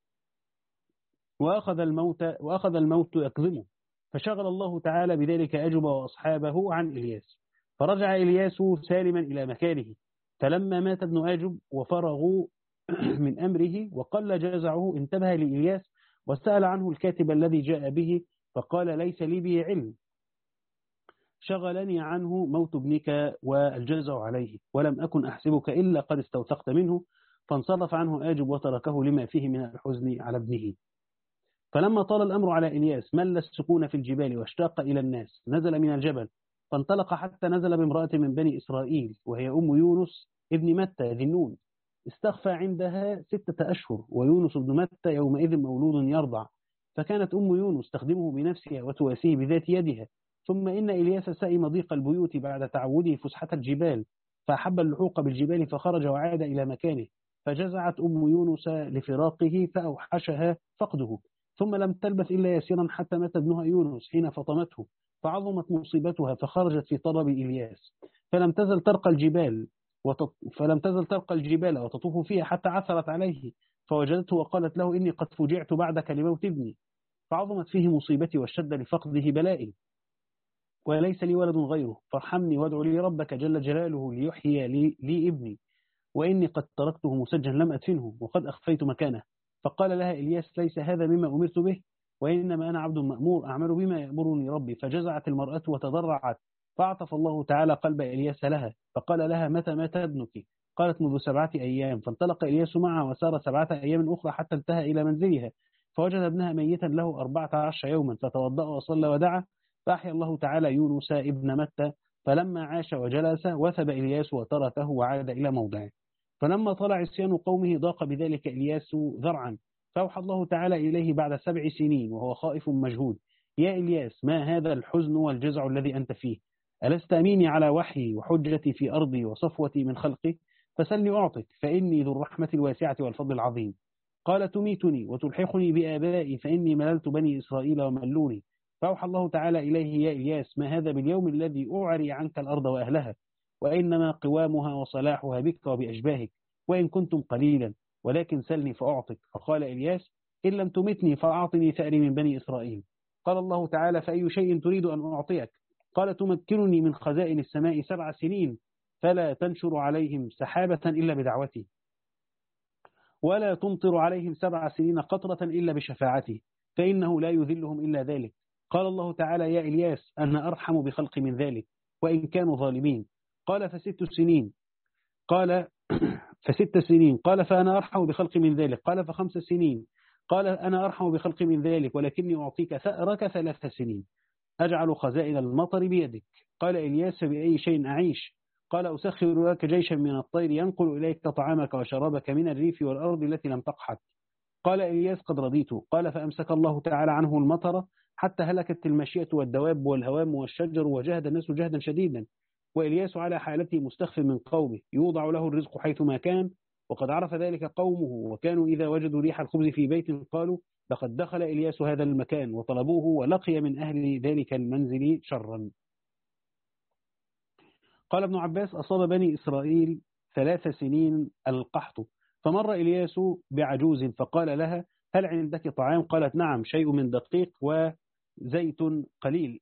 وأخذ الموت, وأخذ الموت يكظمه، فشغل الله تعالى بذلك أجب وأصحابه عن إلياس، فرجع إلياس سالما إلى مكانه. فلما مات ابن آجب وفرغوا من أمره وقل جزعه انتبه لإلياس وسأل عنه الكاتب الذي جاء به، فقال ليس لي به علم، شغلني عنه موت ابنك والجزع عليه، ولم أكن أحسبك إلا قد استوثقت منه. فانصرف عنه آجب وتركه لما فيه من الحزن على ابنه. فلما طال الأمر على إلياس مل السكون في الجبال واشتاق إلى الناس، نزل من الجبل فانطلق حتى نزل بامرأة من بني إسرائيل وهي أم يونس ابن متى ذي النون، استخفى عندها ستة أشهر، ويونس ابن متى يومئذ مولود يرضع، فكانت أم يونس تخدمه بنفسها وتواسيه بذات يدها. ثم إن إلياس سئم ضيق البيوت بعد تعوده فسحة الجبال، فأحب اللحوق بالجبال فخرج وعاد إلى مكانه، فجزعت أم يونس لفراقه فأوحشها فقده، ثم لم تلبث إلا يسيرا حتى مات ابنها يونس حين فطمته، فعظمت مصيبتها فخرجت في طلب إلياس، فلم تزل ترقى الجبال وتط... فلم تزل ترقى الجبال وتطوف فيها حتى عثرت عليه، فوجدته وقالت له إني قد فجعت بعدك لموت ابني، فعظمت فيه مصيبتي واشتد لفقده بلائي، وليس لي ولد غيره، فارحمني وادعو لي ربك جل جلاله ليحيي لي, لي ابني، وإني قد تركته مسجن لم أدفنه وقد أخفيت مكانه. فقال لها إلياس ليس هذا مما أمرت به، وإنما أنا عبد مأمور أعمل بما يأمرني ربي. فجزعت المرأة وتضرعت، فاعطف الله تعالى قلب إلياس لها، فقال لها متى مات ابنك؟ قالت منذ سبعة أيام. فانطلق إلياس معها وسار سبعة أيام أخرى حتى انتهى إلى منزلها، فوجد ابنها ميتا له أربعة عشر يوما، فتوضأ وصلى ودعا، فأحيا الله تعالى يونس ابن متى، فلما عاش وجلس وثب إلياس وتركه وعاد إلى موضعه. فلما طلع عصيان قومه ضاق بذلك إلياس ذرعا، فأوحى الله تعالى إليه بعد سبع سنين وهو خائف مجهود يا إلياس ما هذا الحزن والجزع الذي أنت فيه؟ ألست أميني على وحي وحجتي في أرضي وصفوتي من خلقي؟ فسلني أعطك فإني ذو الرحمة الواسعة والفضل العظيم. قال تميتني وتلحقني بآبائي فإني مللت بني إسرائيل وملوني. فأوحى الله تعالى إليه يا إلياس ما هذا باليوم الذي أعري عنك الأرض وأهلها، وإنما قوامها وصلاحها بك وبأشباهك، وإن كنتم قليلا ولكن سلني فأعطك. فقال إلياس إن لم تمتني فأعطني ثأري من بني إسرائيل. قال الله تعالى فأي شيء تريد أن أعطيك؟ قال تمكنني من خزائن السماء سبع سنين فلا تنشر عليهم سحابة إلا بدعوتي، ولا تمطر عليهم سبع سنين قطرة إلا بشفاعتي، فإنه لا يذلهم إلا ذلك. قال الله تعالى يا إلياس أنا أرحم بخلقي من ذلك وإن كانوا ظالمين. قال فست سنين قال فست سنين قال فأنا أرحم بخلقي من ذلك. قال فخمس سنين قال أنا أرحم بخلقي من ذلك ولكني أعطيك ثأرك ثلاث سنين أجعل خزائن المطر بيدك. قال إلياس بأي شيء أعيش؟ قال أسخر لك جيشا من الطير ينقل إليك طعامك وشرابك من الريف والأرض التي لم تقحط. قال إلياس قد رضيت. قال فأمسك الله تعالى عنه المطر حتى هلكت المشية والدواب والهوام والشجر وجهد الناس جهدا شديدا، وإلياس على حالته مستخف من قومه يوضع له الرزق حيثما كان، وقد عرف ذلك قومه، وكانوا إذا وجدوا ريح الخبز في بيت قالوا لقد دخل إلياس هذا المكان، وطلبوه ولقي من أهل ذلك المنزل شرا. قال ابن عباس أصاب بني إسرائيل ثلاث سنين القحط، فمر إلياس بعجوز فقال لها هل عندك طعام؟ قالت نعم، شيء من دقيق وزيت قليل.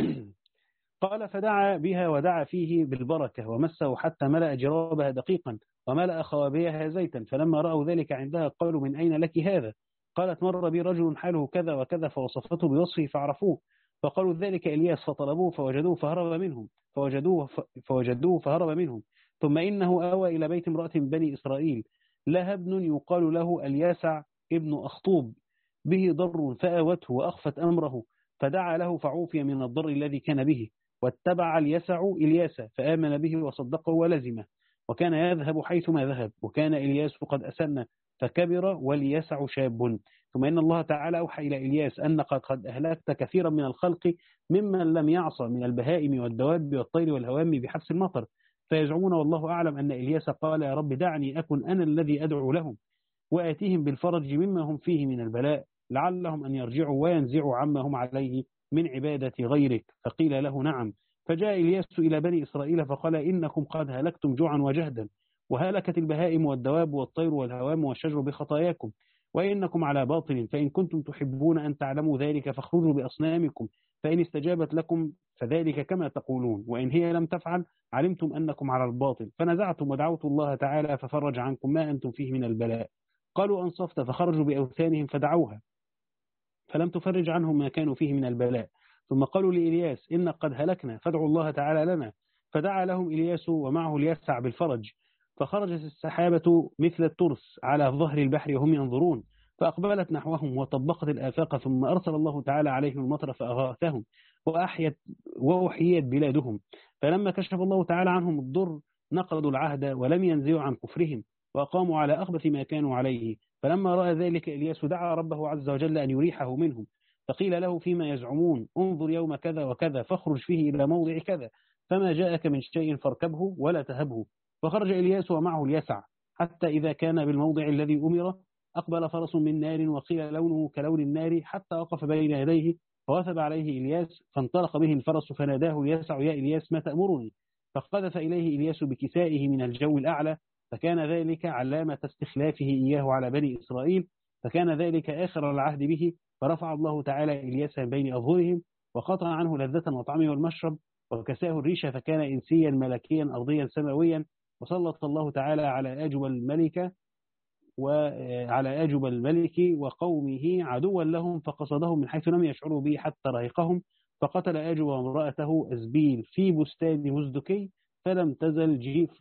قال فدعا بها ودعا فيه بالبركة ومسه حتى ملأ جرابها دقيقا وملأ خوابيها زيتا، فلما رأوا ذلك عندها قالوا من أين لك هذا؟ قالت مر بي رجل حاله كذا وكذا، فوصفته بوصفه فعرفوه، فقالوا ذلك إلياس، فطلبوه فوجدوه فهرب منهم فوجدوه فوجدوه فهرب منهم. ثم إنه آوى إلى بيت امرأة من بني إسرائيل لها ابن يقال له الياسع ابن أخطوب به ضر، فآوته وأخفت أمره، فدعا له فعوفي من الضر الذي كان به، واتبع اليسع إلياس فآمن به وصدقه ولزمه، وكان يذهب حيثما ذهب، وكان إلياس قد أسن فكبر واليسع شاب. ثم إن الله تعالى أوحى إلى إلياس أن قد, قد أهلكت كثيرا من الخلق ممن لم يعصى من البهائم والدواب والطير والهوام بحبس المطر، فيزعمون والله أعلم أن إلياس قال يا رب دعني أكن أنا الذي أدعو لهم وآتيهم بالفرج مما هم فيه من البلاء لعلهم أن يرجعوا وينزعوا عما هم عليه من عبادة غيرك، فقيل له نعم. فجاء إلياس إلى بني إسرائيل فقال إنكم قد هلكتم جوعا وجهدا، وهلكت البهائم والدواب والطير والهوام والشجر بخطاياكم، وإنكم على باطل، فإن كنتم تحبون أن تعلموا ذلك فاخرجوا بأصنامكم، فإن استجابت لكم فذلك كما تقولون، وإن هي لم تفعل علمتم أنكم على الباطل، فنزعتم ودعوت الله تعالى ففرج عنكم ما أنتم فيه من البلاء. قالوا أنصفت، فخرجوا بأوثانهم فدعوها فلم تفرج عنهم ما كانوا فيه من البلاء. ثم قالوا لإلياس إن قد هلكنا فادعوا الله تعالى لنا، فدعا لهم إلياس ومعه اليسع بالفرج، فخرجت السحابة مثل الترس على ظهر البحر وهم ينظرون، فأقبلت نحوهم وطبقت الآفاق، ثم أرسل الله تعالى عليهم المطر فأغاثهم وأحيت وأحييت بلادهم. فلما كشف الله تعالى عنهم الضر نقضوا العهد ولم ينزلوا عن كفرهم، وأقاموا على أخبث ما كانوا عليه. فلما رأى ذلك إلياس دعا ربه عز وجل أن يريحه منهم، فقيل له فيما يزعمون انظر يوم كذا وكذا فاخرج فيه إلى موضع كذا، فما جاءك من شيء فاركبه ولا تهبه. فخرج إلياس ومعه اليسع حتى إذا كان بالموضع الذي أمر أقبل فرس من نار وقيل لونه كلون النار حتى وقف بين يديه، فوثب عليه إلياس فانطلق به الفرس، فناداه اليسع يا إلياس ما تأمرني؟ فقذف إليه إلياس بكسائه من الجو الأعلى، فكان ذلك علامة استخلافه إياه على بني إسرائيل، فكان ذلك آخر العهد به، فرفع الله تعالى إلياس بين أظهرهم وقطع عنه لذة وطعمه والمشرب، وكساه الريشة فكان إنسيا ملكيا أرضيا سماويا، وسلط الله تعالى على آجب الملكة وعلى آجب الملك وقومه عدوا لهم، فقصدهم من حيث لم يشعروا به حتى رهقهم، فقتل آجب وامرأته أزبيل في بستان مزدكي، فلم تزل جيف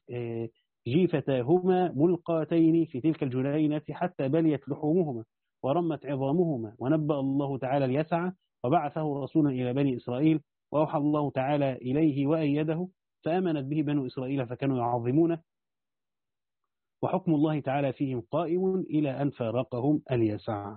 جيفتاهما ملقاتين في تلك الجنينة حتى بليت لحومهما ورمت عظامهما. ونبأ الله تعالى اليسع وبعثه رسولا إلى بني إسرائيل، وأوحى الله تعالى إليه وأيده، فآمنت به بنو إسرائيل فكانوا يعظمونه، وحكم الله تعالى فيهم قائم إلى أن فارقهم اليسع.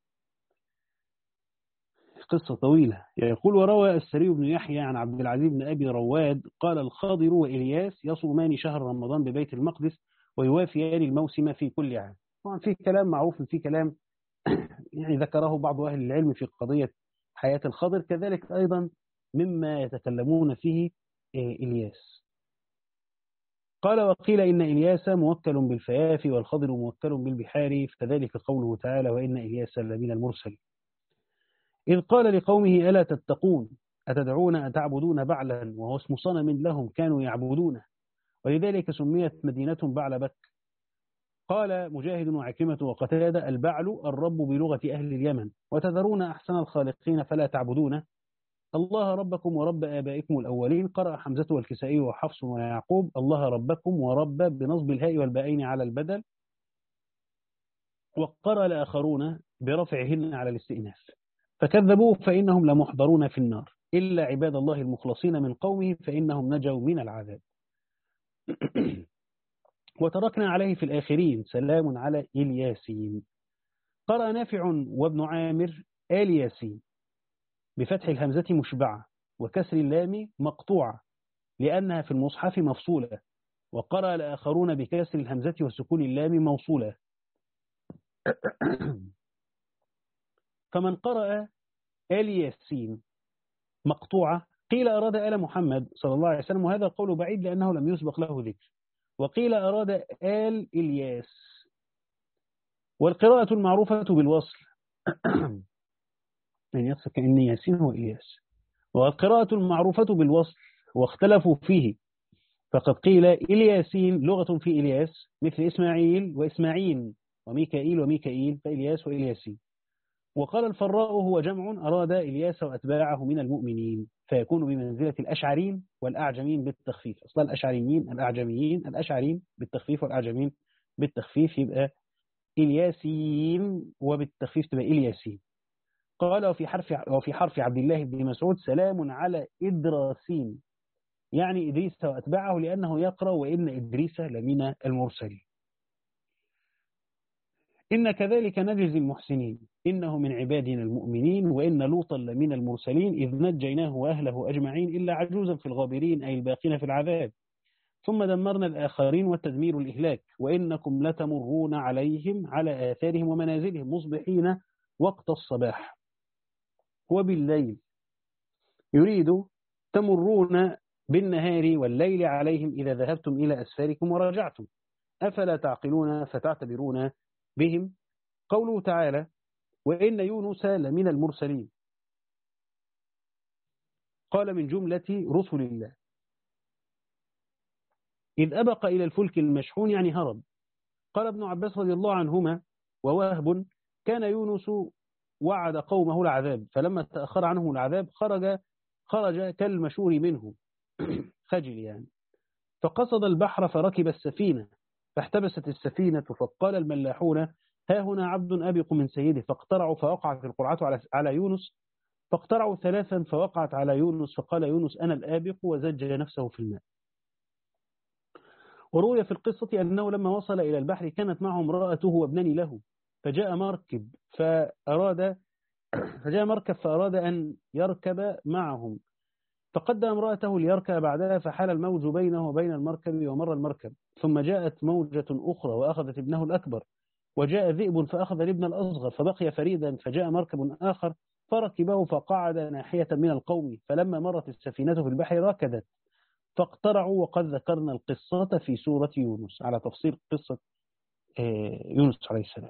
قصة طويلة. يقول وروى السري بن يحيى عن عبد العزيز بن أبي رواد قال الخاضر وإلياس يصومان شهر رمضان ببيت المقدس ويوافيان الموسم في كل عام. طبعا في كلام معروف، في كلام يعني ذكره بعض أهل العلم في قضية حياة الخضر، كذلك أيضا مما يتكلمون فيه إلياس. قال وقيل إن إلياس موكل بالفيافي والخضر موكل بالبحار، فذلك قوله تعالى وإن إلياس لمن المرسلين، إذ قال لقومه ألا تتقون أتدعون أتعبدون بعلا وهو اسم صنم لهم كانوا يعبدونه، ولذلك سميت مدينة بعل بك. قال مجاهد وعكرمة وقتادة البعل الرب بلغة أهل اليمن، وتذرون أحسن الخالقين فلا تعبدونه الله ربكم ورب آبائكم الأولين. قرأ حمزة والكسائي وحفص ويعقوب الله ربكم ورب بنصب الهاء والباءين على البدل، وقرأ الآخرون برفعهن على الاستئناف، فكذبوه فإنهم لمحضرون في النار إلا عباد الله المخلصين من قومه فإنهم نجوا من العذاب. وتركنا عليه في الآخرين سلام على إلياسين. قرأ نافع وابن عامر آلياسين بفتح الهمزة مشبعة وكسر اللام مقطوعة، لأنها في المصحف مفصولة، وقرأ الآخرون بكسر الهمزة وسكون اللام موصولة. فمن قرأ آل ياسين مقطوعة قيل أراد آل محمد صلى الله عليه وسلم، وهذا القول بعيد لأنه لم يسبق له ذكر، وقيل أراد آل إلياس. والقراءة المعروفة بالوصل يعني يقصد كأن ياسين هو إلياس. والقراءة المعروفة بالوصل واختلفوا فيه، فقد قيل إلياسين لغة في إلياس مثل إسماعيل وإسماعيل وميكائيل وميكائيل فإلياس وإلياسين. وقال الفراء هو جمع أراد إلياس وأتباعه من المؤمنين، فيكون بمنزلة الأشعرين والأعجمين بالتخفيف. أصلا الأشعريين الأعجميين، الأشعرين بالتخفيف والأعجمين بالتخفيف، يبقى إلياسين وبالتخفيف تبقى إلياسين. قال وفي حرف وفي حرف عبد الله بن مسعود سلام على إدراسين، يعني إدريس وأتباعه، لأنه يقرأ وإن إدريس لمن المرسلين. إن كذلك نجزي المحسنين إنه من عبادنا المؤمنين وإن لوطا لمن المرسلين إذ نجيناه وأهله أجمعين إلا عجوزا في الغابرين أي الباقين في العذاب ثم دمرنا الآخرين والتدمير الإهلاك وإنكم لتمرون عليهم على آثارهم ومنازلهم مصبحين وقت الصباح وبالليل، يريد تمرون بالنهار والليل عليهم إذا ذهبتم إلى أسفاركم ورجعتم أفلا تعقلون فتعتبرون بهم. قوله تعالى وإن يونس لمن المرسلين، قال من جملة رسل الله، إذ أبق إلى الفلك المشحون يعني هرب. قال ابن عباس رضي الله عنهما ووهب كان يونس وعد قومه العذاب فلما تأخر عنه العذاب خرج خرج كالمشور منه خجل يعني، فقصد البحر فركب السفينة فاحتبست السفينة فقال الملاحون ها هنا عبد أبق من سيده، فاقترعوا فوقعت القرعة على على يونس، فاقترعوا ثلاثا فوقعت على يونس فقال يونس أنا الآبق وزج نفسه في الماء. وروي في القصة أنه لما وصل إلى البحر كانت معه امرأته وابنان له، فجاء مركب فأراد فجاء مركب فأراد أن يركب معهم، فقدم امرأته ليركب بعدها فحال الموج بينه وبين المركب ومر المركب، ثم جاءت موجة أخرى وأخذت ابنه الأكبر، وجاء ذئب فأخذ الابن الأصغر فبقي فريدا، فجاء مركب آخر فركبه فقعد ناحية من القوم، فلما مرت السفينة في البحر ركدت فاقترعوا، وقد ذكرنا القصة في سورة يونس على تفصيل قصة يونس عليه السلام.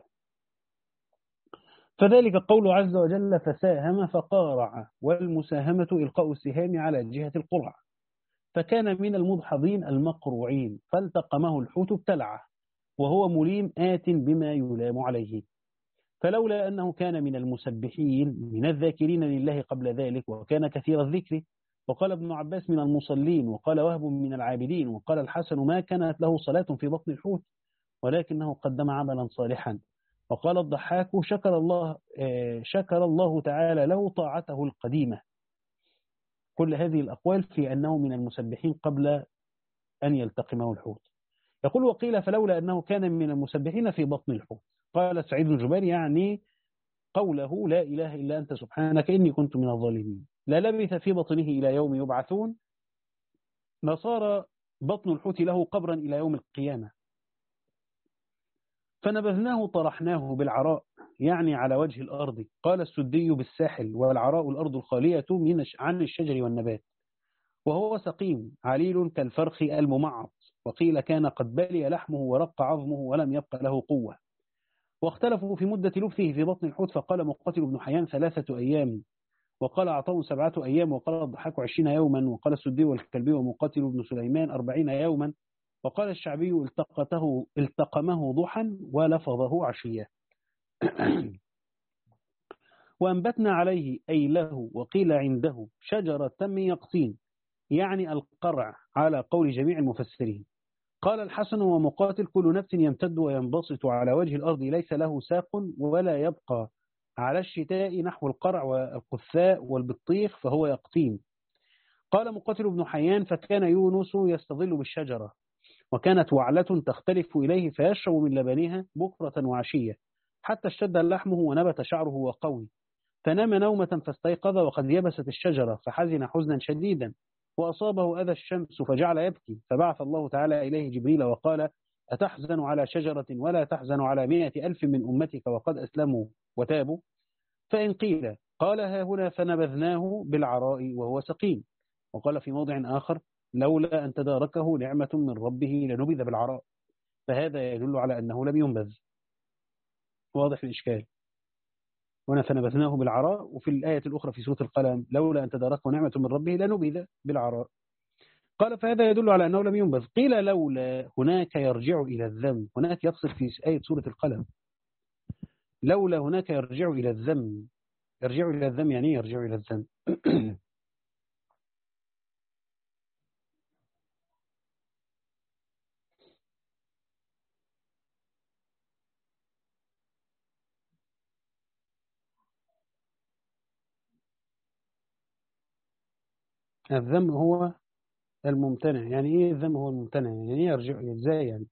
فذلك قول عز وجل فساهم فقارع، والمساهمة إلقاء السهام على جهة القرع، فكان من المدحضين المقروعين فالتقمه الحوت ابتلعه وهو مليم آت بما يلام عليه، فلولا أنه كان من المسبحين من الذاكرين لله قبل ذلك وكان كثير الذكر. وقال ابن عباس من المصلين، وقال وهب من العابدين، وقال الحسن ما كانت له صلاة في بطن الحوت ولكنه قدم عملا صالحا. وقال الضحاك شكر الله شكر الله تعالى له طاعته القديمة. كل هذه الأقوال في أنه من المسبحين قبل أن يلتقمه الحوت. يقول وقيل فلولا أنه كان من المسبحين في بطن الحوت. قال سعيد بن جبير يعني قوله لا إله إلا أنت سبحانك إني كنت من الظالمين، لا لبث في بطنه إلى يوم يبعثون، لصار بطن الحوت له قبرا إلى يوم القيامة. فنبذناه طرحناه بالعراء يعني على وجه الأرض. قال السدي بالساحل، والعراء الأرض الخالية من عن الشجر والنبات، وهو سقيم عليل كالفرخ الممعط. وقيل كان قد بلي لحمه ورق عظمه ولم يبق له قوة. واختلفوا في مدة لبثه في بطن الحوت، فقال مقاتل بن حيان ثلاثة أيام، وقال عطاء سبعة أيام، وقال الضحاك عشرين يوما، وقال السدي والكلبي ومقاتل بن سليمان أربعين يوما، وقال الشعبي التقته التقمه ضحا ولفظه عشية. وأنبتنا عليه أي له، وقيل عنده شجرة من يقطين يعني القرع على قول جميع المفسرين. قال الحسن ومقاتل كل نفس يمتد وينبسط على وجه الأرض ليس له ساق ولا يبقى على الشتاء نحو القرع والقثاء والبطيخ فهو يقطين. قال مقاتل بن حيان فكان يونس يستظل بالشجرة، وكانت وعلة تختلف إليه فيشرب من لبنها بكرة وعشية حتى اشتد لحمه ونبت شعره وقوي، فنام نومة فاستيقظ وقد يبست الشجرة فحزن حزنا شديدا، وأصابه أذى الشمس فجعل يبكي، فبعث الله تعالى إليه جبريل وقال: أتحزن على شجرة ولا تحزن على مائة ألف من أمتك وقد أسلموا وتابوا؟ فإن قيل قال: ها هنا فنبذناه بالعراء وهو سقيم. وقال في موضع آخر: لولا أن تداركه نعمة من ربه لنبذ بالعراء. فهذا يدل على أنه لم ينبذ. واضح الإشكال. هنا فنبذناه بالعراء، وفي الآية الأخرى في سورة القلم: لولا أن تداركه نعمة من ربه لنبذ بالعراء. قال: فهذا يدل على أنه لم ينبذ. قيل: لولا هناك يرجع إلى الذم. هناك يقصد في آية سورة القلم. لولا هناك يرجع إلى الذم. يرجع إلى الذم يعني يرجع إلى الذم. الذم هو الممتنع. يعني إيه الذم هو الممتنع؟ يعني إيه يرجع؟ إزاي يعني؟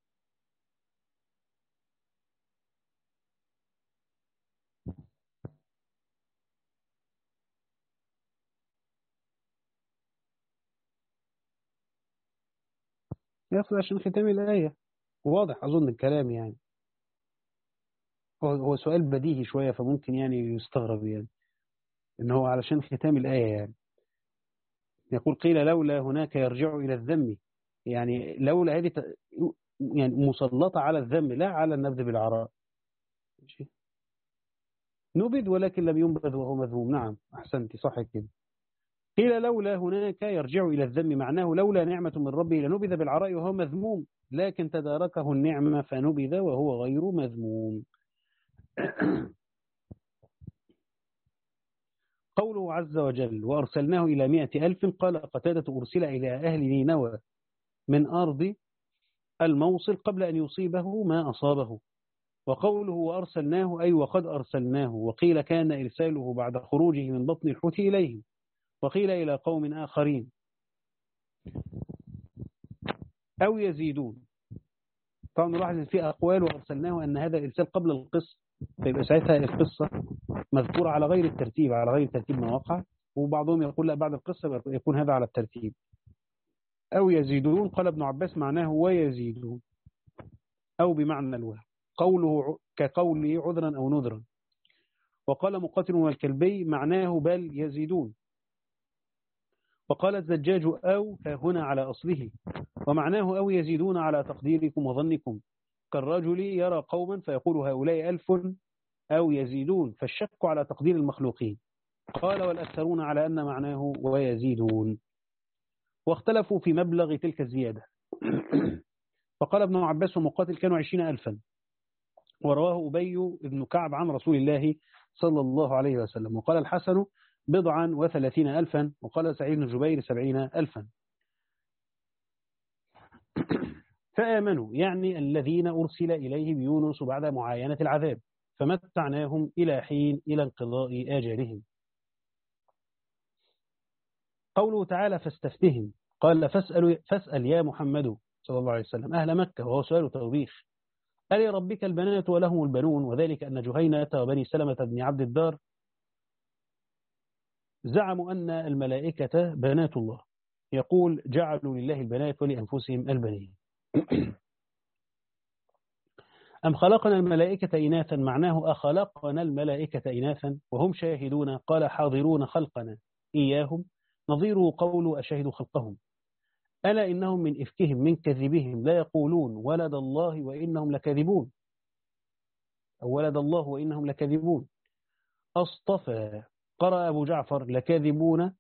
يقصد عشان ختام الآية. واضح أظن الكلام يعني. هو هو سؤال بديهي شوية، فممكن يعني يستغرب يعني إن هو علشان ختام الآية يعني. يقول: قيل لولا هناك يرجع إلى الذم. يعني لولا هذه ت- يعني مسلطة على الذم لا على النبذ بالعراء. ماشي. نبذ ولكن لم ينبذ وهو مذموم. نعم أحسنت، صح كده. قيل لولا هناك يرجع إلى الذم، معناه لولا نعمة من ربه لنبذ بالعراء وهو مذموم، لكن تداركه النعمة فنبذ وهو غير مذموم. قوله عز وجل: وأرسلناه إلى مائة ألف. قال قتادة: أرسل إلى أهل نينوى من أرض الموصل قبل أن يصيبه ما أصابه. وقوله وأرسلناه أي وقد أرسلناه. وقيل كان إرساله بعد خروجه من بطن الحوت إليهم، وقيل إلى قوم آخرين أو يزيدون. طبعا نلاحظ في أقوال وأرسلناه أن هذا الإرسال قبل القصة، فيبقى ساعتها القصة مذكورة على غير الترتيب، على غير ترتيب ما وقع. وبعضهم يقول لا، بعد القصة يكون هذا على الترتيب. أو يزيدون. قال ابن عباس معناه ويزيدون، أو بمعنى الوهم. قوله كقوله عذرا أو نذرا. وقال مقاتل والكلبي معناه بل يزيدون. وقال الزجاج أو هنا على أصله، ومعناه أو يزيدون على تقديركم وظنكم، كالرجل يرى قوما فيقول هؤلاء ألف أو يزيدون، فالشك على تقدير المخلوقين. قال والأكثرون على أن معناه ويزيدون، واختلفوا في مبلغ تلك الزيادة. فقال ابن عباس ومقاتل كانوا عشرين ألفا، ورواه أبي بن كعب عن رسول الله صلى الله عليه وسلم. وقال الحسن بضعا وثلاثين ألفا، وقال سعيد بن جبير سبعين ألفا. فآمنوا يعني الذين أرسل إليه بيونس بعد معاينة العذاب، فمتعناهم إلى حين إلى انقضاء آجالهم. قوله تعالى فاستفتهم. قال فاسأل, فاسأل يا محمد صلى الله عليه وسلم أهل مكة، وهو سؤال توبيخ: ألربك البنات ولهم البنون؟ وذلك أن جهينة وبني سلمة بن عبد الدار زعموا أن الملائكة بنات الله، يقول جعلوا لله البنات ولأنفسهم البنين. أم خلقنا الملائكة إناثا، معناه أخلقنا الملائكة إناثا وهم شاهدون. قال حاضرون خلقنا إياهم، نظير قول أشهدوا خلقهم. ألا إنهم من إفكهم من كذبهم لا يقولون ولد الله وإنهم لكاذبون، أو ولد الله وإنهم لكاذبون. أصطفى. قرأ أبو جعفر لكاذبون،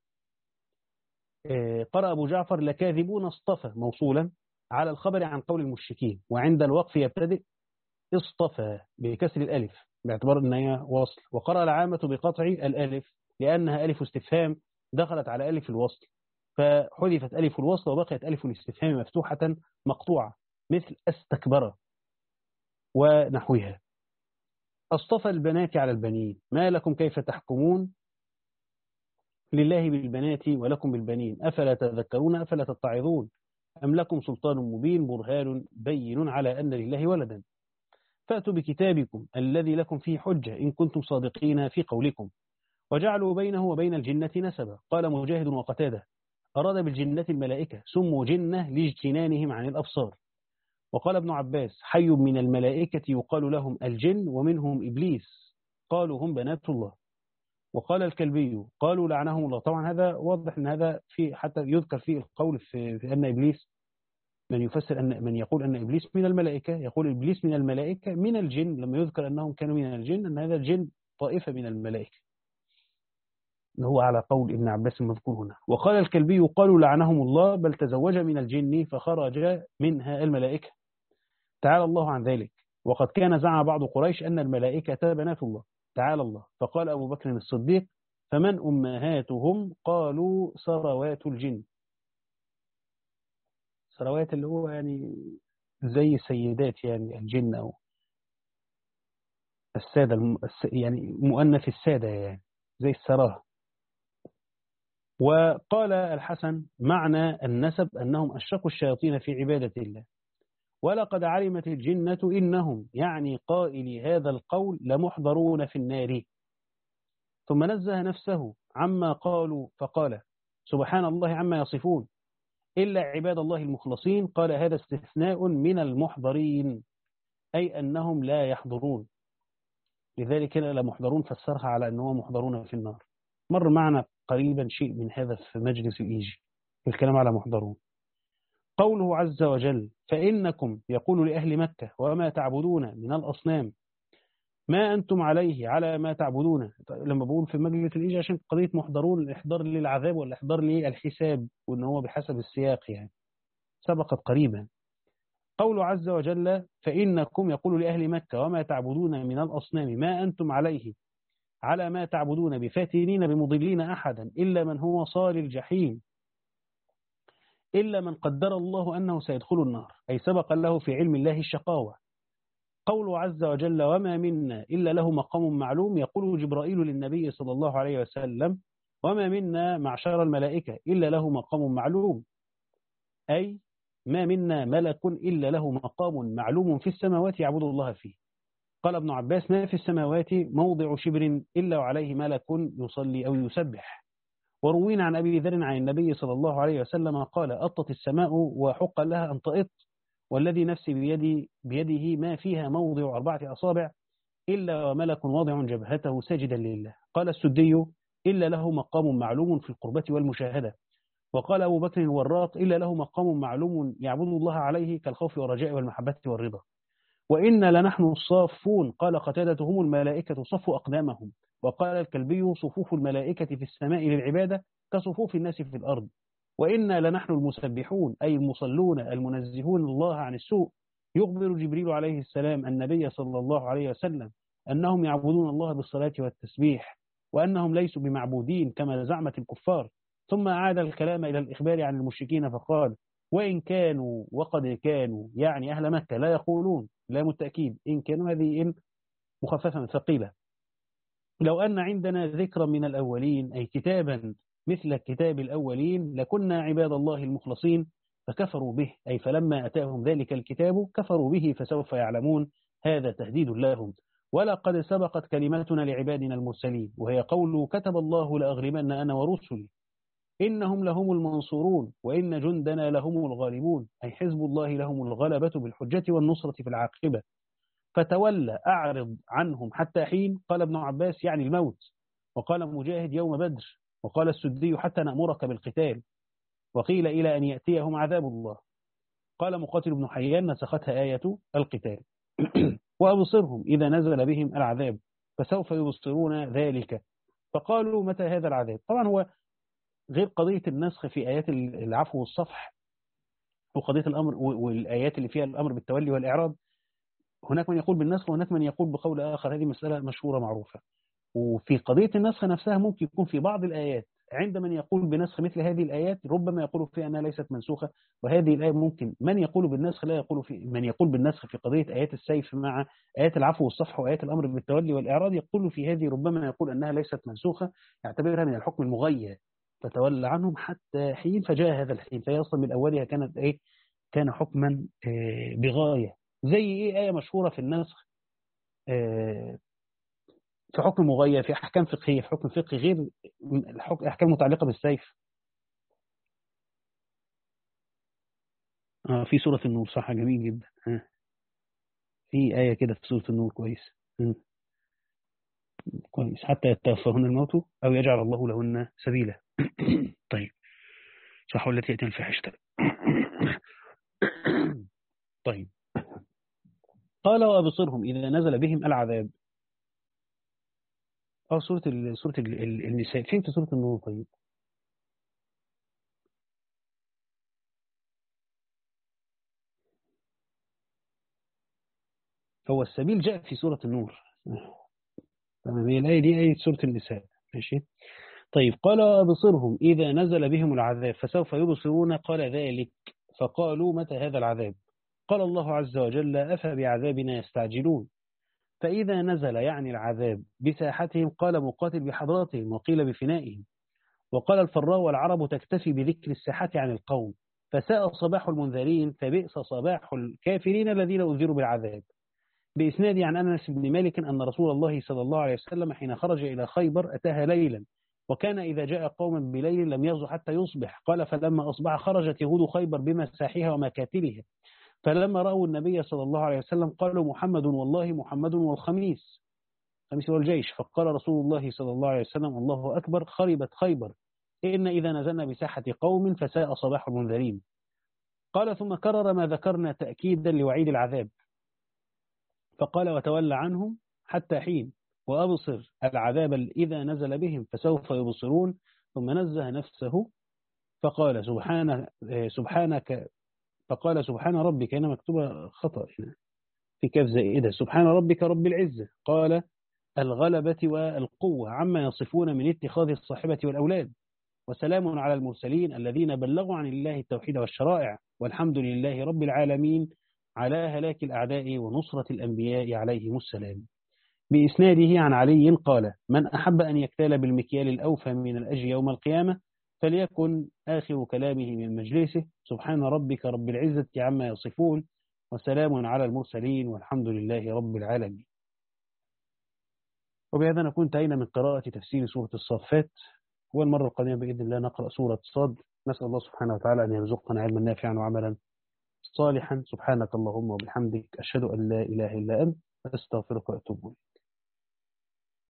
قرأ أبو جعفر لكاذبون اصطفى موصولا على الخبر عن قول المشركين، وعند الوقف يبتدئ اصطفى بكسر الألف باعتبار أنها وصل. وقرأ العامة بقطع الألف لأنها ألف استفهام دخلت على ألف الوصل، فحذفت ألف الوصل وبقيت ألف الاستفهام مفتوحة مقطوعة، مثل استكبر ونحوها. أصطفى البنات على البنين، ما لكم كيف تحكمون؟ لله بالبنات ولكم بالبنين، أفلا تذكرون أفلا تتعظون؟ أم لكم سلطان مبين برهان بين على أن لله ولدا؟ فأتوا بكتابكم الذي لكم فيه حجة إن كنتم صادقين في قولكم. وجعلوا بينه وبين الجنة نسبا. قال مجاهد وقتاده أراد بالجنة الملائكة سموا جنة لاجتنانهم عن الأبصار. وقال ابن عباس حي من الملائكة يقال لهم الجن ومنهم إبليس قالوا هم بنات الله. وقال الكلبي قالوا لعنهم الله. طبعا هذا واضح أن هذا في حتى يذكر فيه القول في, في أن إبليس من يفسر أن من يقول أن إبليس من الملائكة يقول إبليس من الملائكة من الجن لما يذكر أنهم كانوا من الجن أن هذا الجن طائفة من الملائكة اللي هو على قول ابن عباس المذكور هنا. وقال الكلبي قالوا لعنهم الله بل تزوج من الجن فخرج منها الملائكة تعالى الله عن ذلك. وقد كان زعم بعض قريش أن الملائكة بنات الله تعالى الله. فقال أبو بكر الصديق فمن أمهاتهم قالوا سروات الجن. سروات اللي هو يعني زي سيدات يعني الجن أو السادة يعني مؤنث السادة يعني زي السراه. وقال الحسن معنى النسب أنهم أشركوا الشياطين في عبادة الله. ولقد علمت الجنة إنهم يعني قائلي هذا القول لمحضرون في النار. ثم نزه نفسه عما قالوا فقال سبحان الله عما يصفون إلا عباد الله المخلصين. قال هذا استثناء من المحضرين أي أنهم لا يحضرون. لذلك لا محضرون فسرها على أنهم محضرون في النار. مر معنا قريبا شيء من هذا في مجلس الإيجي في الكلام على محضرون. قوله عز وجل فإنكم يقول لأهل مكة وما تعبدون من الأصنام ما أنتم عليه على ما تعبدون. لما بقول في مجلس الإيجي عشان قضية محضرون الإحضار للعذاب والإحضار للحساب وإن هو بحسب السياق يعني سبقت قريبا. قوله عز وجل فإنكم يقول لأهل مكة وما تعبدون من الأصنام ما أنتم عليه على ما تعبدون بفاتنين بمضلين أحدا إلا من هو صال الجحيم إلا من قدر الله أنه سيدخل النار أي سبق له في علم الله الشقاوة. قوله عز وجل وما منا إلا له مقام معلوم يقول جبرائيل للنبي صلى الله عليه وسلم وما منا معشر الملائكة إلا له مقام معلوم أي ما منا ملك إلا له مقام معلوم في السماوات يعبد الله فيه. قال ابن عباس ما في السماوات موضع شبر إلا وعليه ملك يصلي أو يسبح. وروينا عن أبي ذر عن النبي صلى الله عليه وسلم قال أطت السماء وحق لها أن تأط والذي نفسي بيدي بيده ما فيها موضع أربعة أصابع إلا وملك واضع جبهته ساجدا لله. قال السدي إلا له مقام معلوم في القربة والمشاهدة. وقال أبو بكر الوراق إلا له مقام معلوم يعبد الله عليه كالخوف والرجاء والمحبة والرضا. وإن لنحن الصافون قال قتادة هم الملائكة صف أقدامهم. وقال الكلبي صفوف الملائكة في السماء للعبادة كصفوف الناس في الأرض. وإنا لنحن المسبحون أي المصلون المنزهون الله عن السوء. يخبر جبريل عليه السلام النبي صلى الله عليه وسلم أنهم يعبدون الله بالصلاة والتسبيح وأنهم ليسوا بمعبودين كما زعمت الكفار. ثم أعاد الكلام إلى الإخبار عن المشركين فقال وإن كانوا وقد كانوا يعني أهل مكة لا يقولون لام التأكيد إن كانوا هذه إن مخففة ثقيلة لو أن عندنا ذكرا من الأولين أي كتابا مثل كتاب الأولين لكنا عباد الله المخلصين فكفروا به أي فلما أتاهم ذلك الكتاب كفروا به فسوف يعلمون. هذا تهديد لهم. ولقد سبقت كلماتنا لعبادنا المرسلين وهي قوله كتب الله لأغلبن أنا ورسلي إنهم لهم المنصورون وإن جندنا لهم الغالبون أي حزب الله لهم الغلبة بالحجة والنصرة في العاقبة. فتولى أعرض عنهم حتى حين. قال ابن عباس يعني الموت. وقال مجاهد يوم بدر. وقال السدي حتى نأمرك بالقتال. وقيل إلى أن يأتيهم عذاب الله. قال مقاتل بن حيان نسختها آية القتال. وأبصرهم إذا نزل بهم العذاب فسوف يبصرون ذلك. فقالوا متى هذا العذاب. طبعا هو غير قضية النسخ في آيات العفو والصفح وقضية الأمر والآيات اللي فيها الأمر بالتولي والإعراض هناك من يقول بالنسخ وهناك من يقول بقول آخر. هذه مسألة مشهورة معروفة. وفي قضية النسخ نفسها ممكن يكون في بعض الآيات عند من يقول بنسخ مثل هذه الآيات ربما يقول فيها أنها ليست منسوخة. وهذه الآية ممكن من يقول بالنسخ لا يقول في من يقول بالنسخ في قضية آيات السيف مع آيات العفو والصفح وآيات الأمر بالتولي والإعراض يقول في هذه ربما يقول أنها ليست منسوخة يعتبرها من الحكم المغير فتولى عنهم حتى حين فجاء هذا الحين. فهي أصلا من أولها كانت إيه كان حكما إيه بغاية. زي إيه آية مشهورة في النسخ إيه في حكم مغير في أحكام فقهية في حكم فقهي غير الأحكام المتعلقة بالسيف آه في سورة النور، صح، جميل جدا. آه. في آية كده في سورة النور كويس. م. كويس، حتى يتوفاهن الموت أو يجعل الله لهن سبيلا. طيب، صح، والتي يأتين الفاحشة. طيب، قال وأبصرهم إذا نزل بهم العذاب. اه سورة ال... سورة ال... ال- النساء فين في سورة النور؟ طيب، هو السبيل جاء في سورة النور. تمام، هي الآية دي آية سورة النساء. ماشي. طيب، قال وأبصرهم إذا نزل بهم العذاب فسوف يبصرون، قال ذلك فقالوا متى هذا العذاب؟ قال الله عز وجل أفبعذابنا يستعجلون. فإذا نزل يعني العذاب بساحتهم، قال مقاتل بحضراتهم وقيل بفنائهم. وقال الفراء والعرب تكتفي بذكر الساحة عن القوم، فساء صباح المنذرين فبئس صباح الكافرين الذين أنذروا بالعذاب. بإسناد عن أنس بن مالك أن رسول الله صلى الله عليه وسلم حين خرج إلى خيبر أتاها ليلا، وكان إذا جاء قوما بليل لم يغزو حتى يصبح. قال فلما أصبح خرجت يهود خيبر بمساحها ومكاتلها، فلما رأوا النبي صلى الله عليه وسلم قالوا محمد والله محمد والخميس، خميس والجيش. فقال رسول الله صلى الله عليه وسلم الله أكبر، خربت خيبر، إن إذا نزلنا بساحة قوم فساء صباح المنذرين. قال ثم كرر ما ذكرنا تأكيدا لوعيد العذاب، فقال وتولى عنهم حتى حين، وأبصر العذاب إذا نزل بهم فسوف يبصرون. ثم نزه نفسه فقال سبحانه سبحانك فقال سبحان ربك، هنا مكتوبة خطأ هنا في كاف زائدة، سبحان ربك رب العزة، قال الغلبة والقوة عما يصفون من اتخاذ الصاحبة والأولاد، وسلام على المرسلين الذين بلغوا عن الله التوحيد والشرائع، والحمد لله رب العالمين على هلاك الأعداء ونصرة الأنبياء عليهم السلام. بإسناده عن علي قال من أحب أن يكتال بالمكيال الأوفى من الأجر يوم القيامة فليكن آخر كلامه من مجلسه سبحان ربك رب العزة عما يصفون وسلام على المرسلين والحمد لله رب العالمين. وبهذا نكون انتهينا من قراءة تفسير سورة الصافات، والمرة القادمة بإذن الله نقرأ سورة صاد. نسأل الله سبحانه وتعالى أن يرزقنا علما نافعا وعملا صالحا. سبحانك اللهم وبحمدك، أشهد أن لا إله إلا أنت، أستغفرك وأتوب إليك.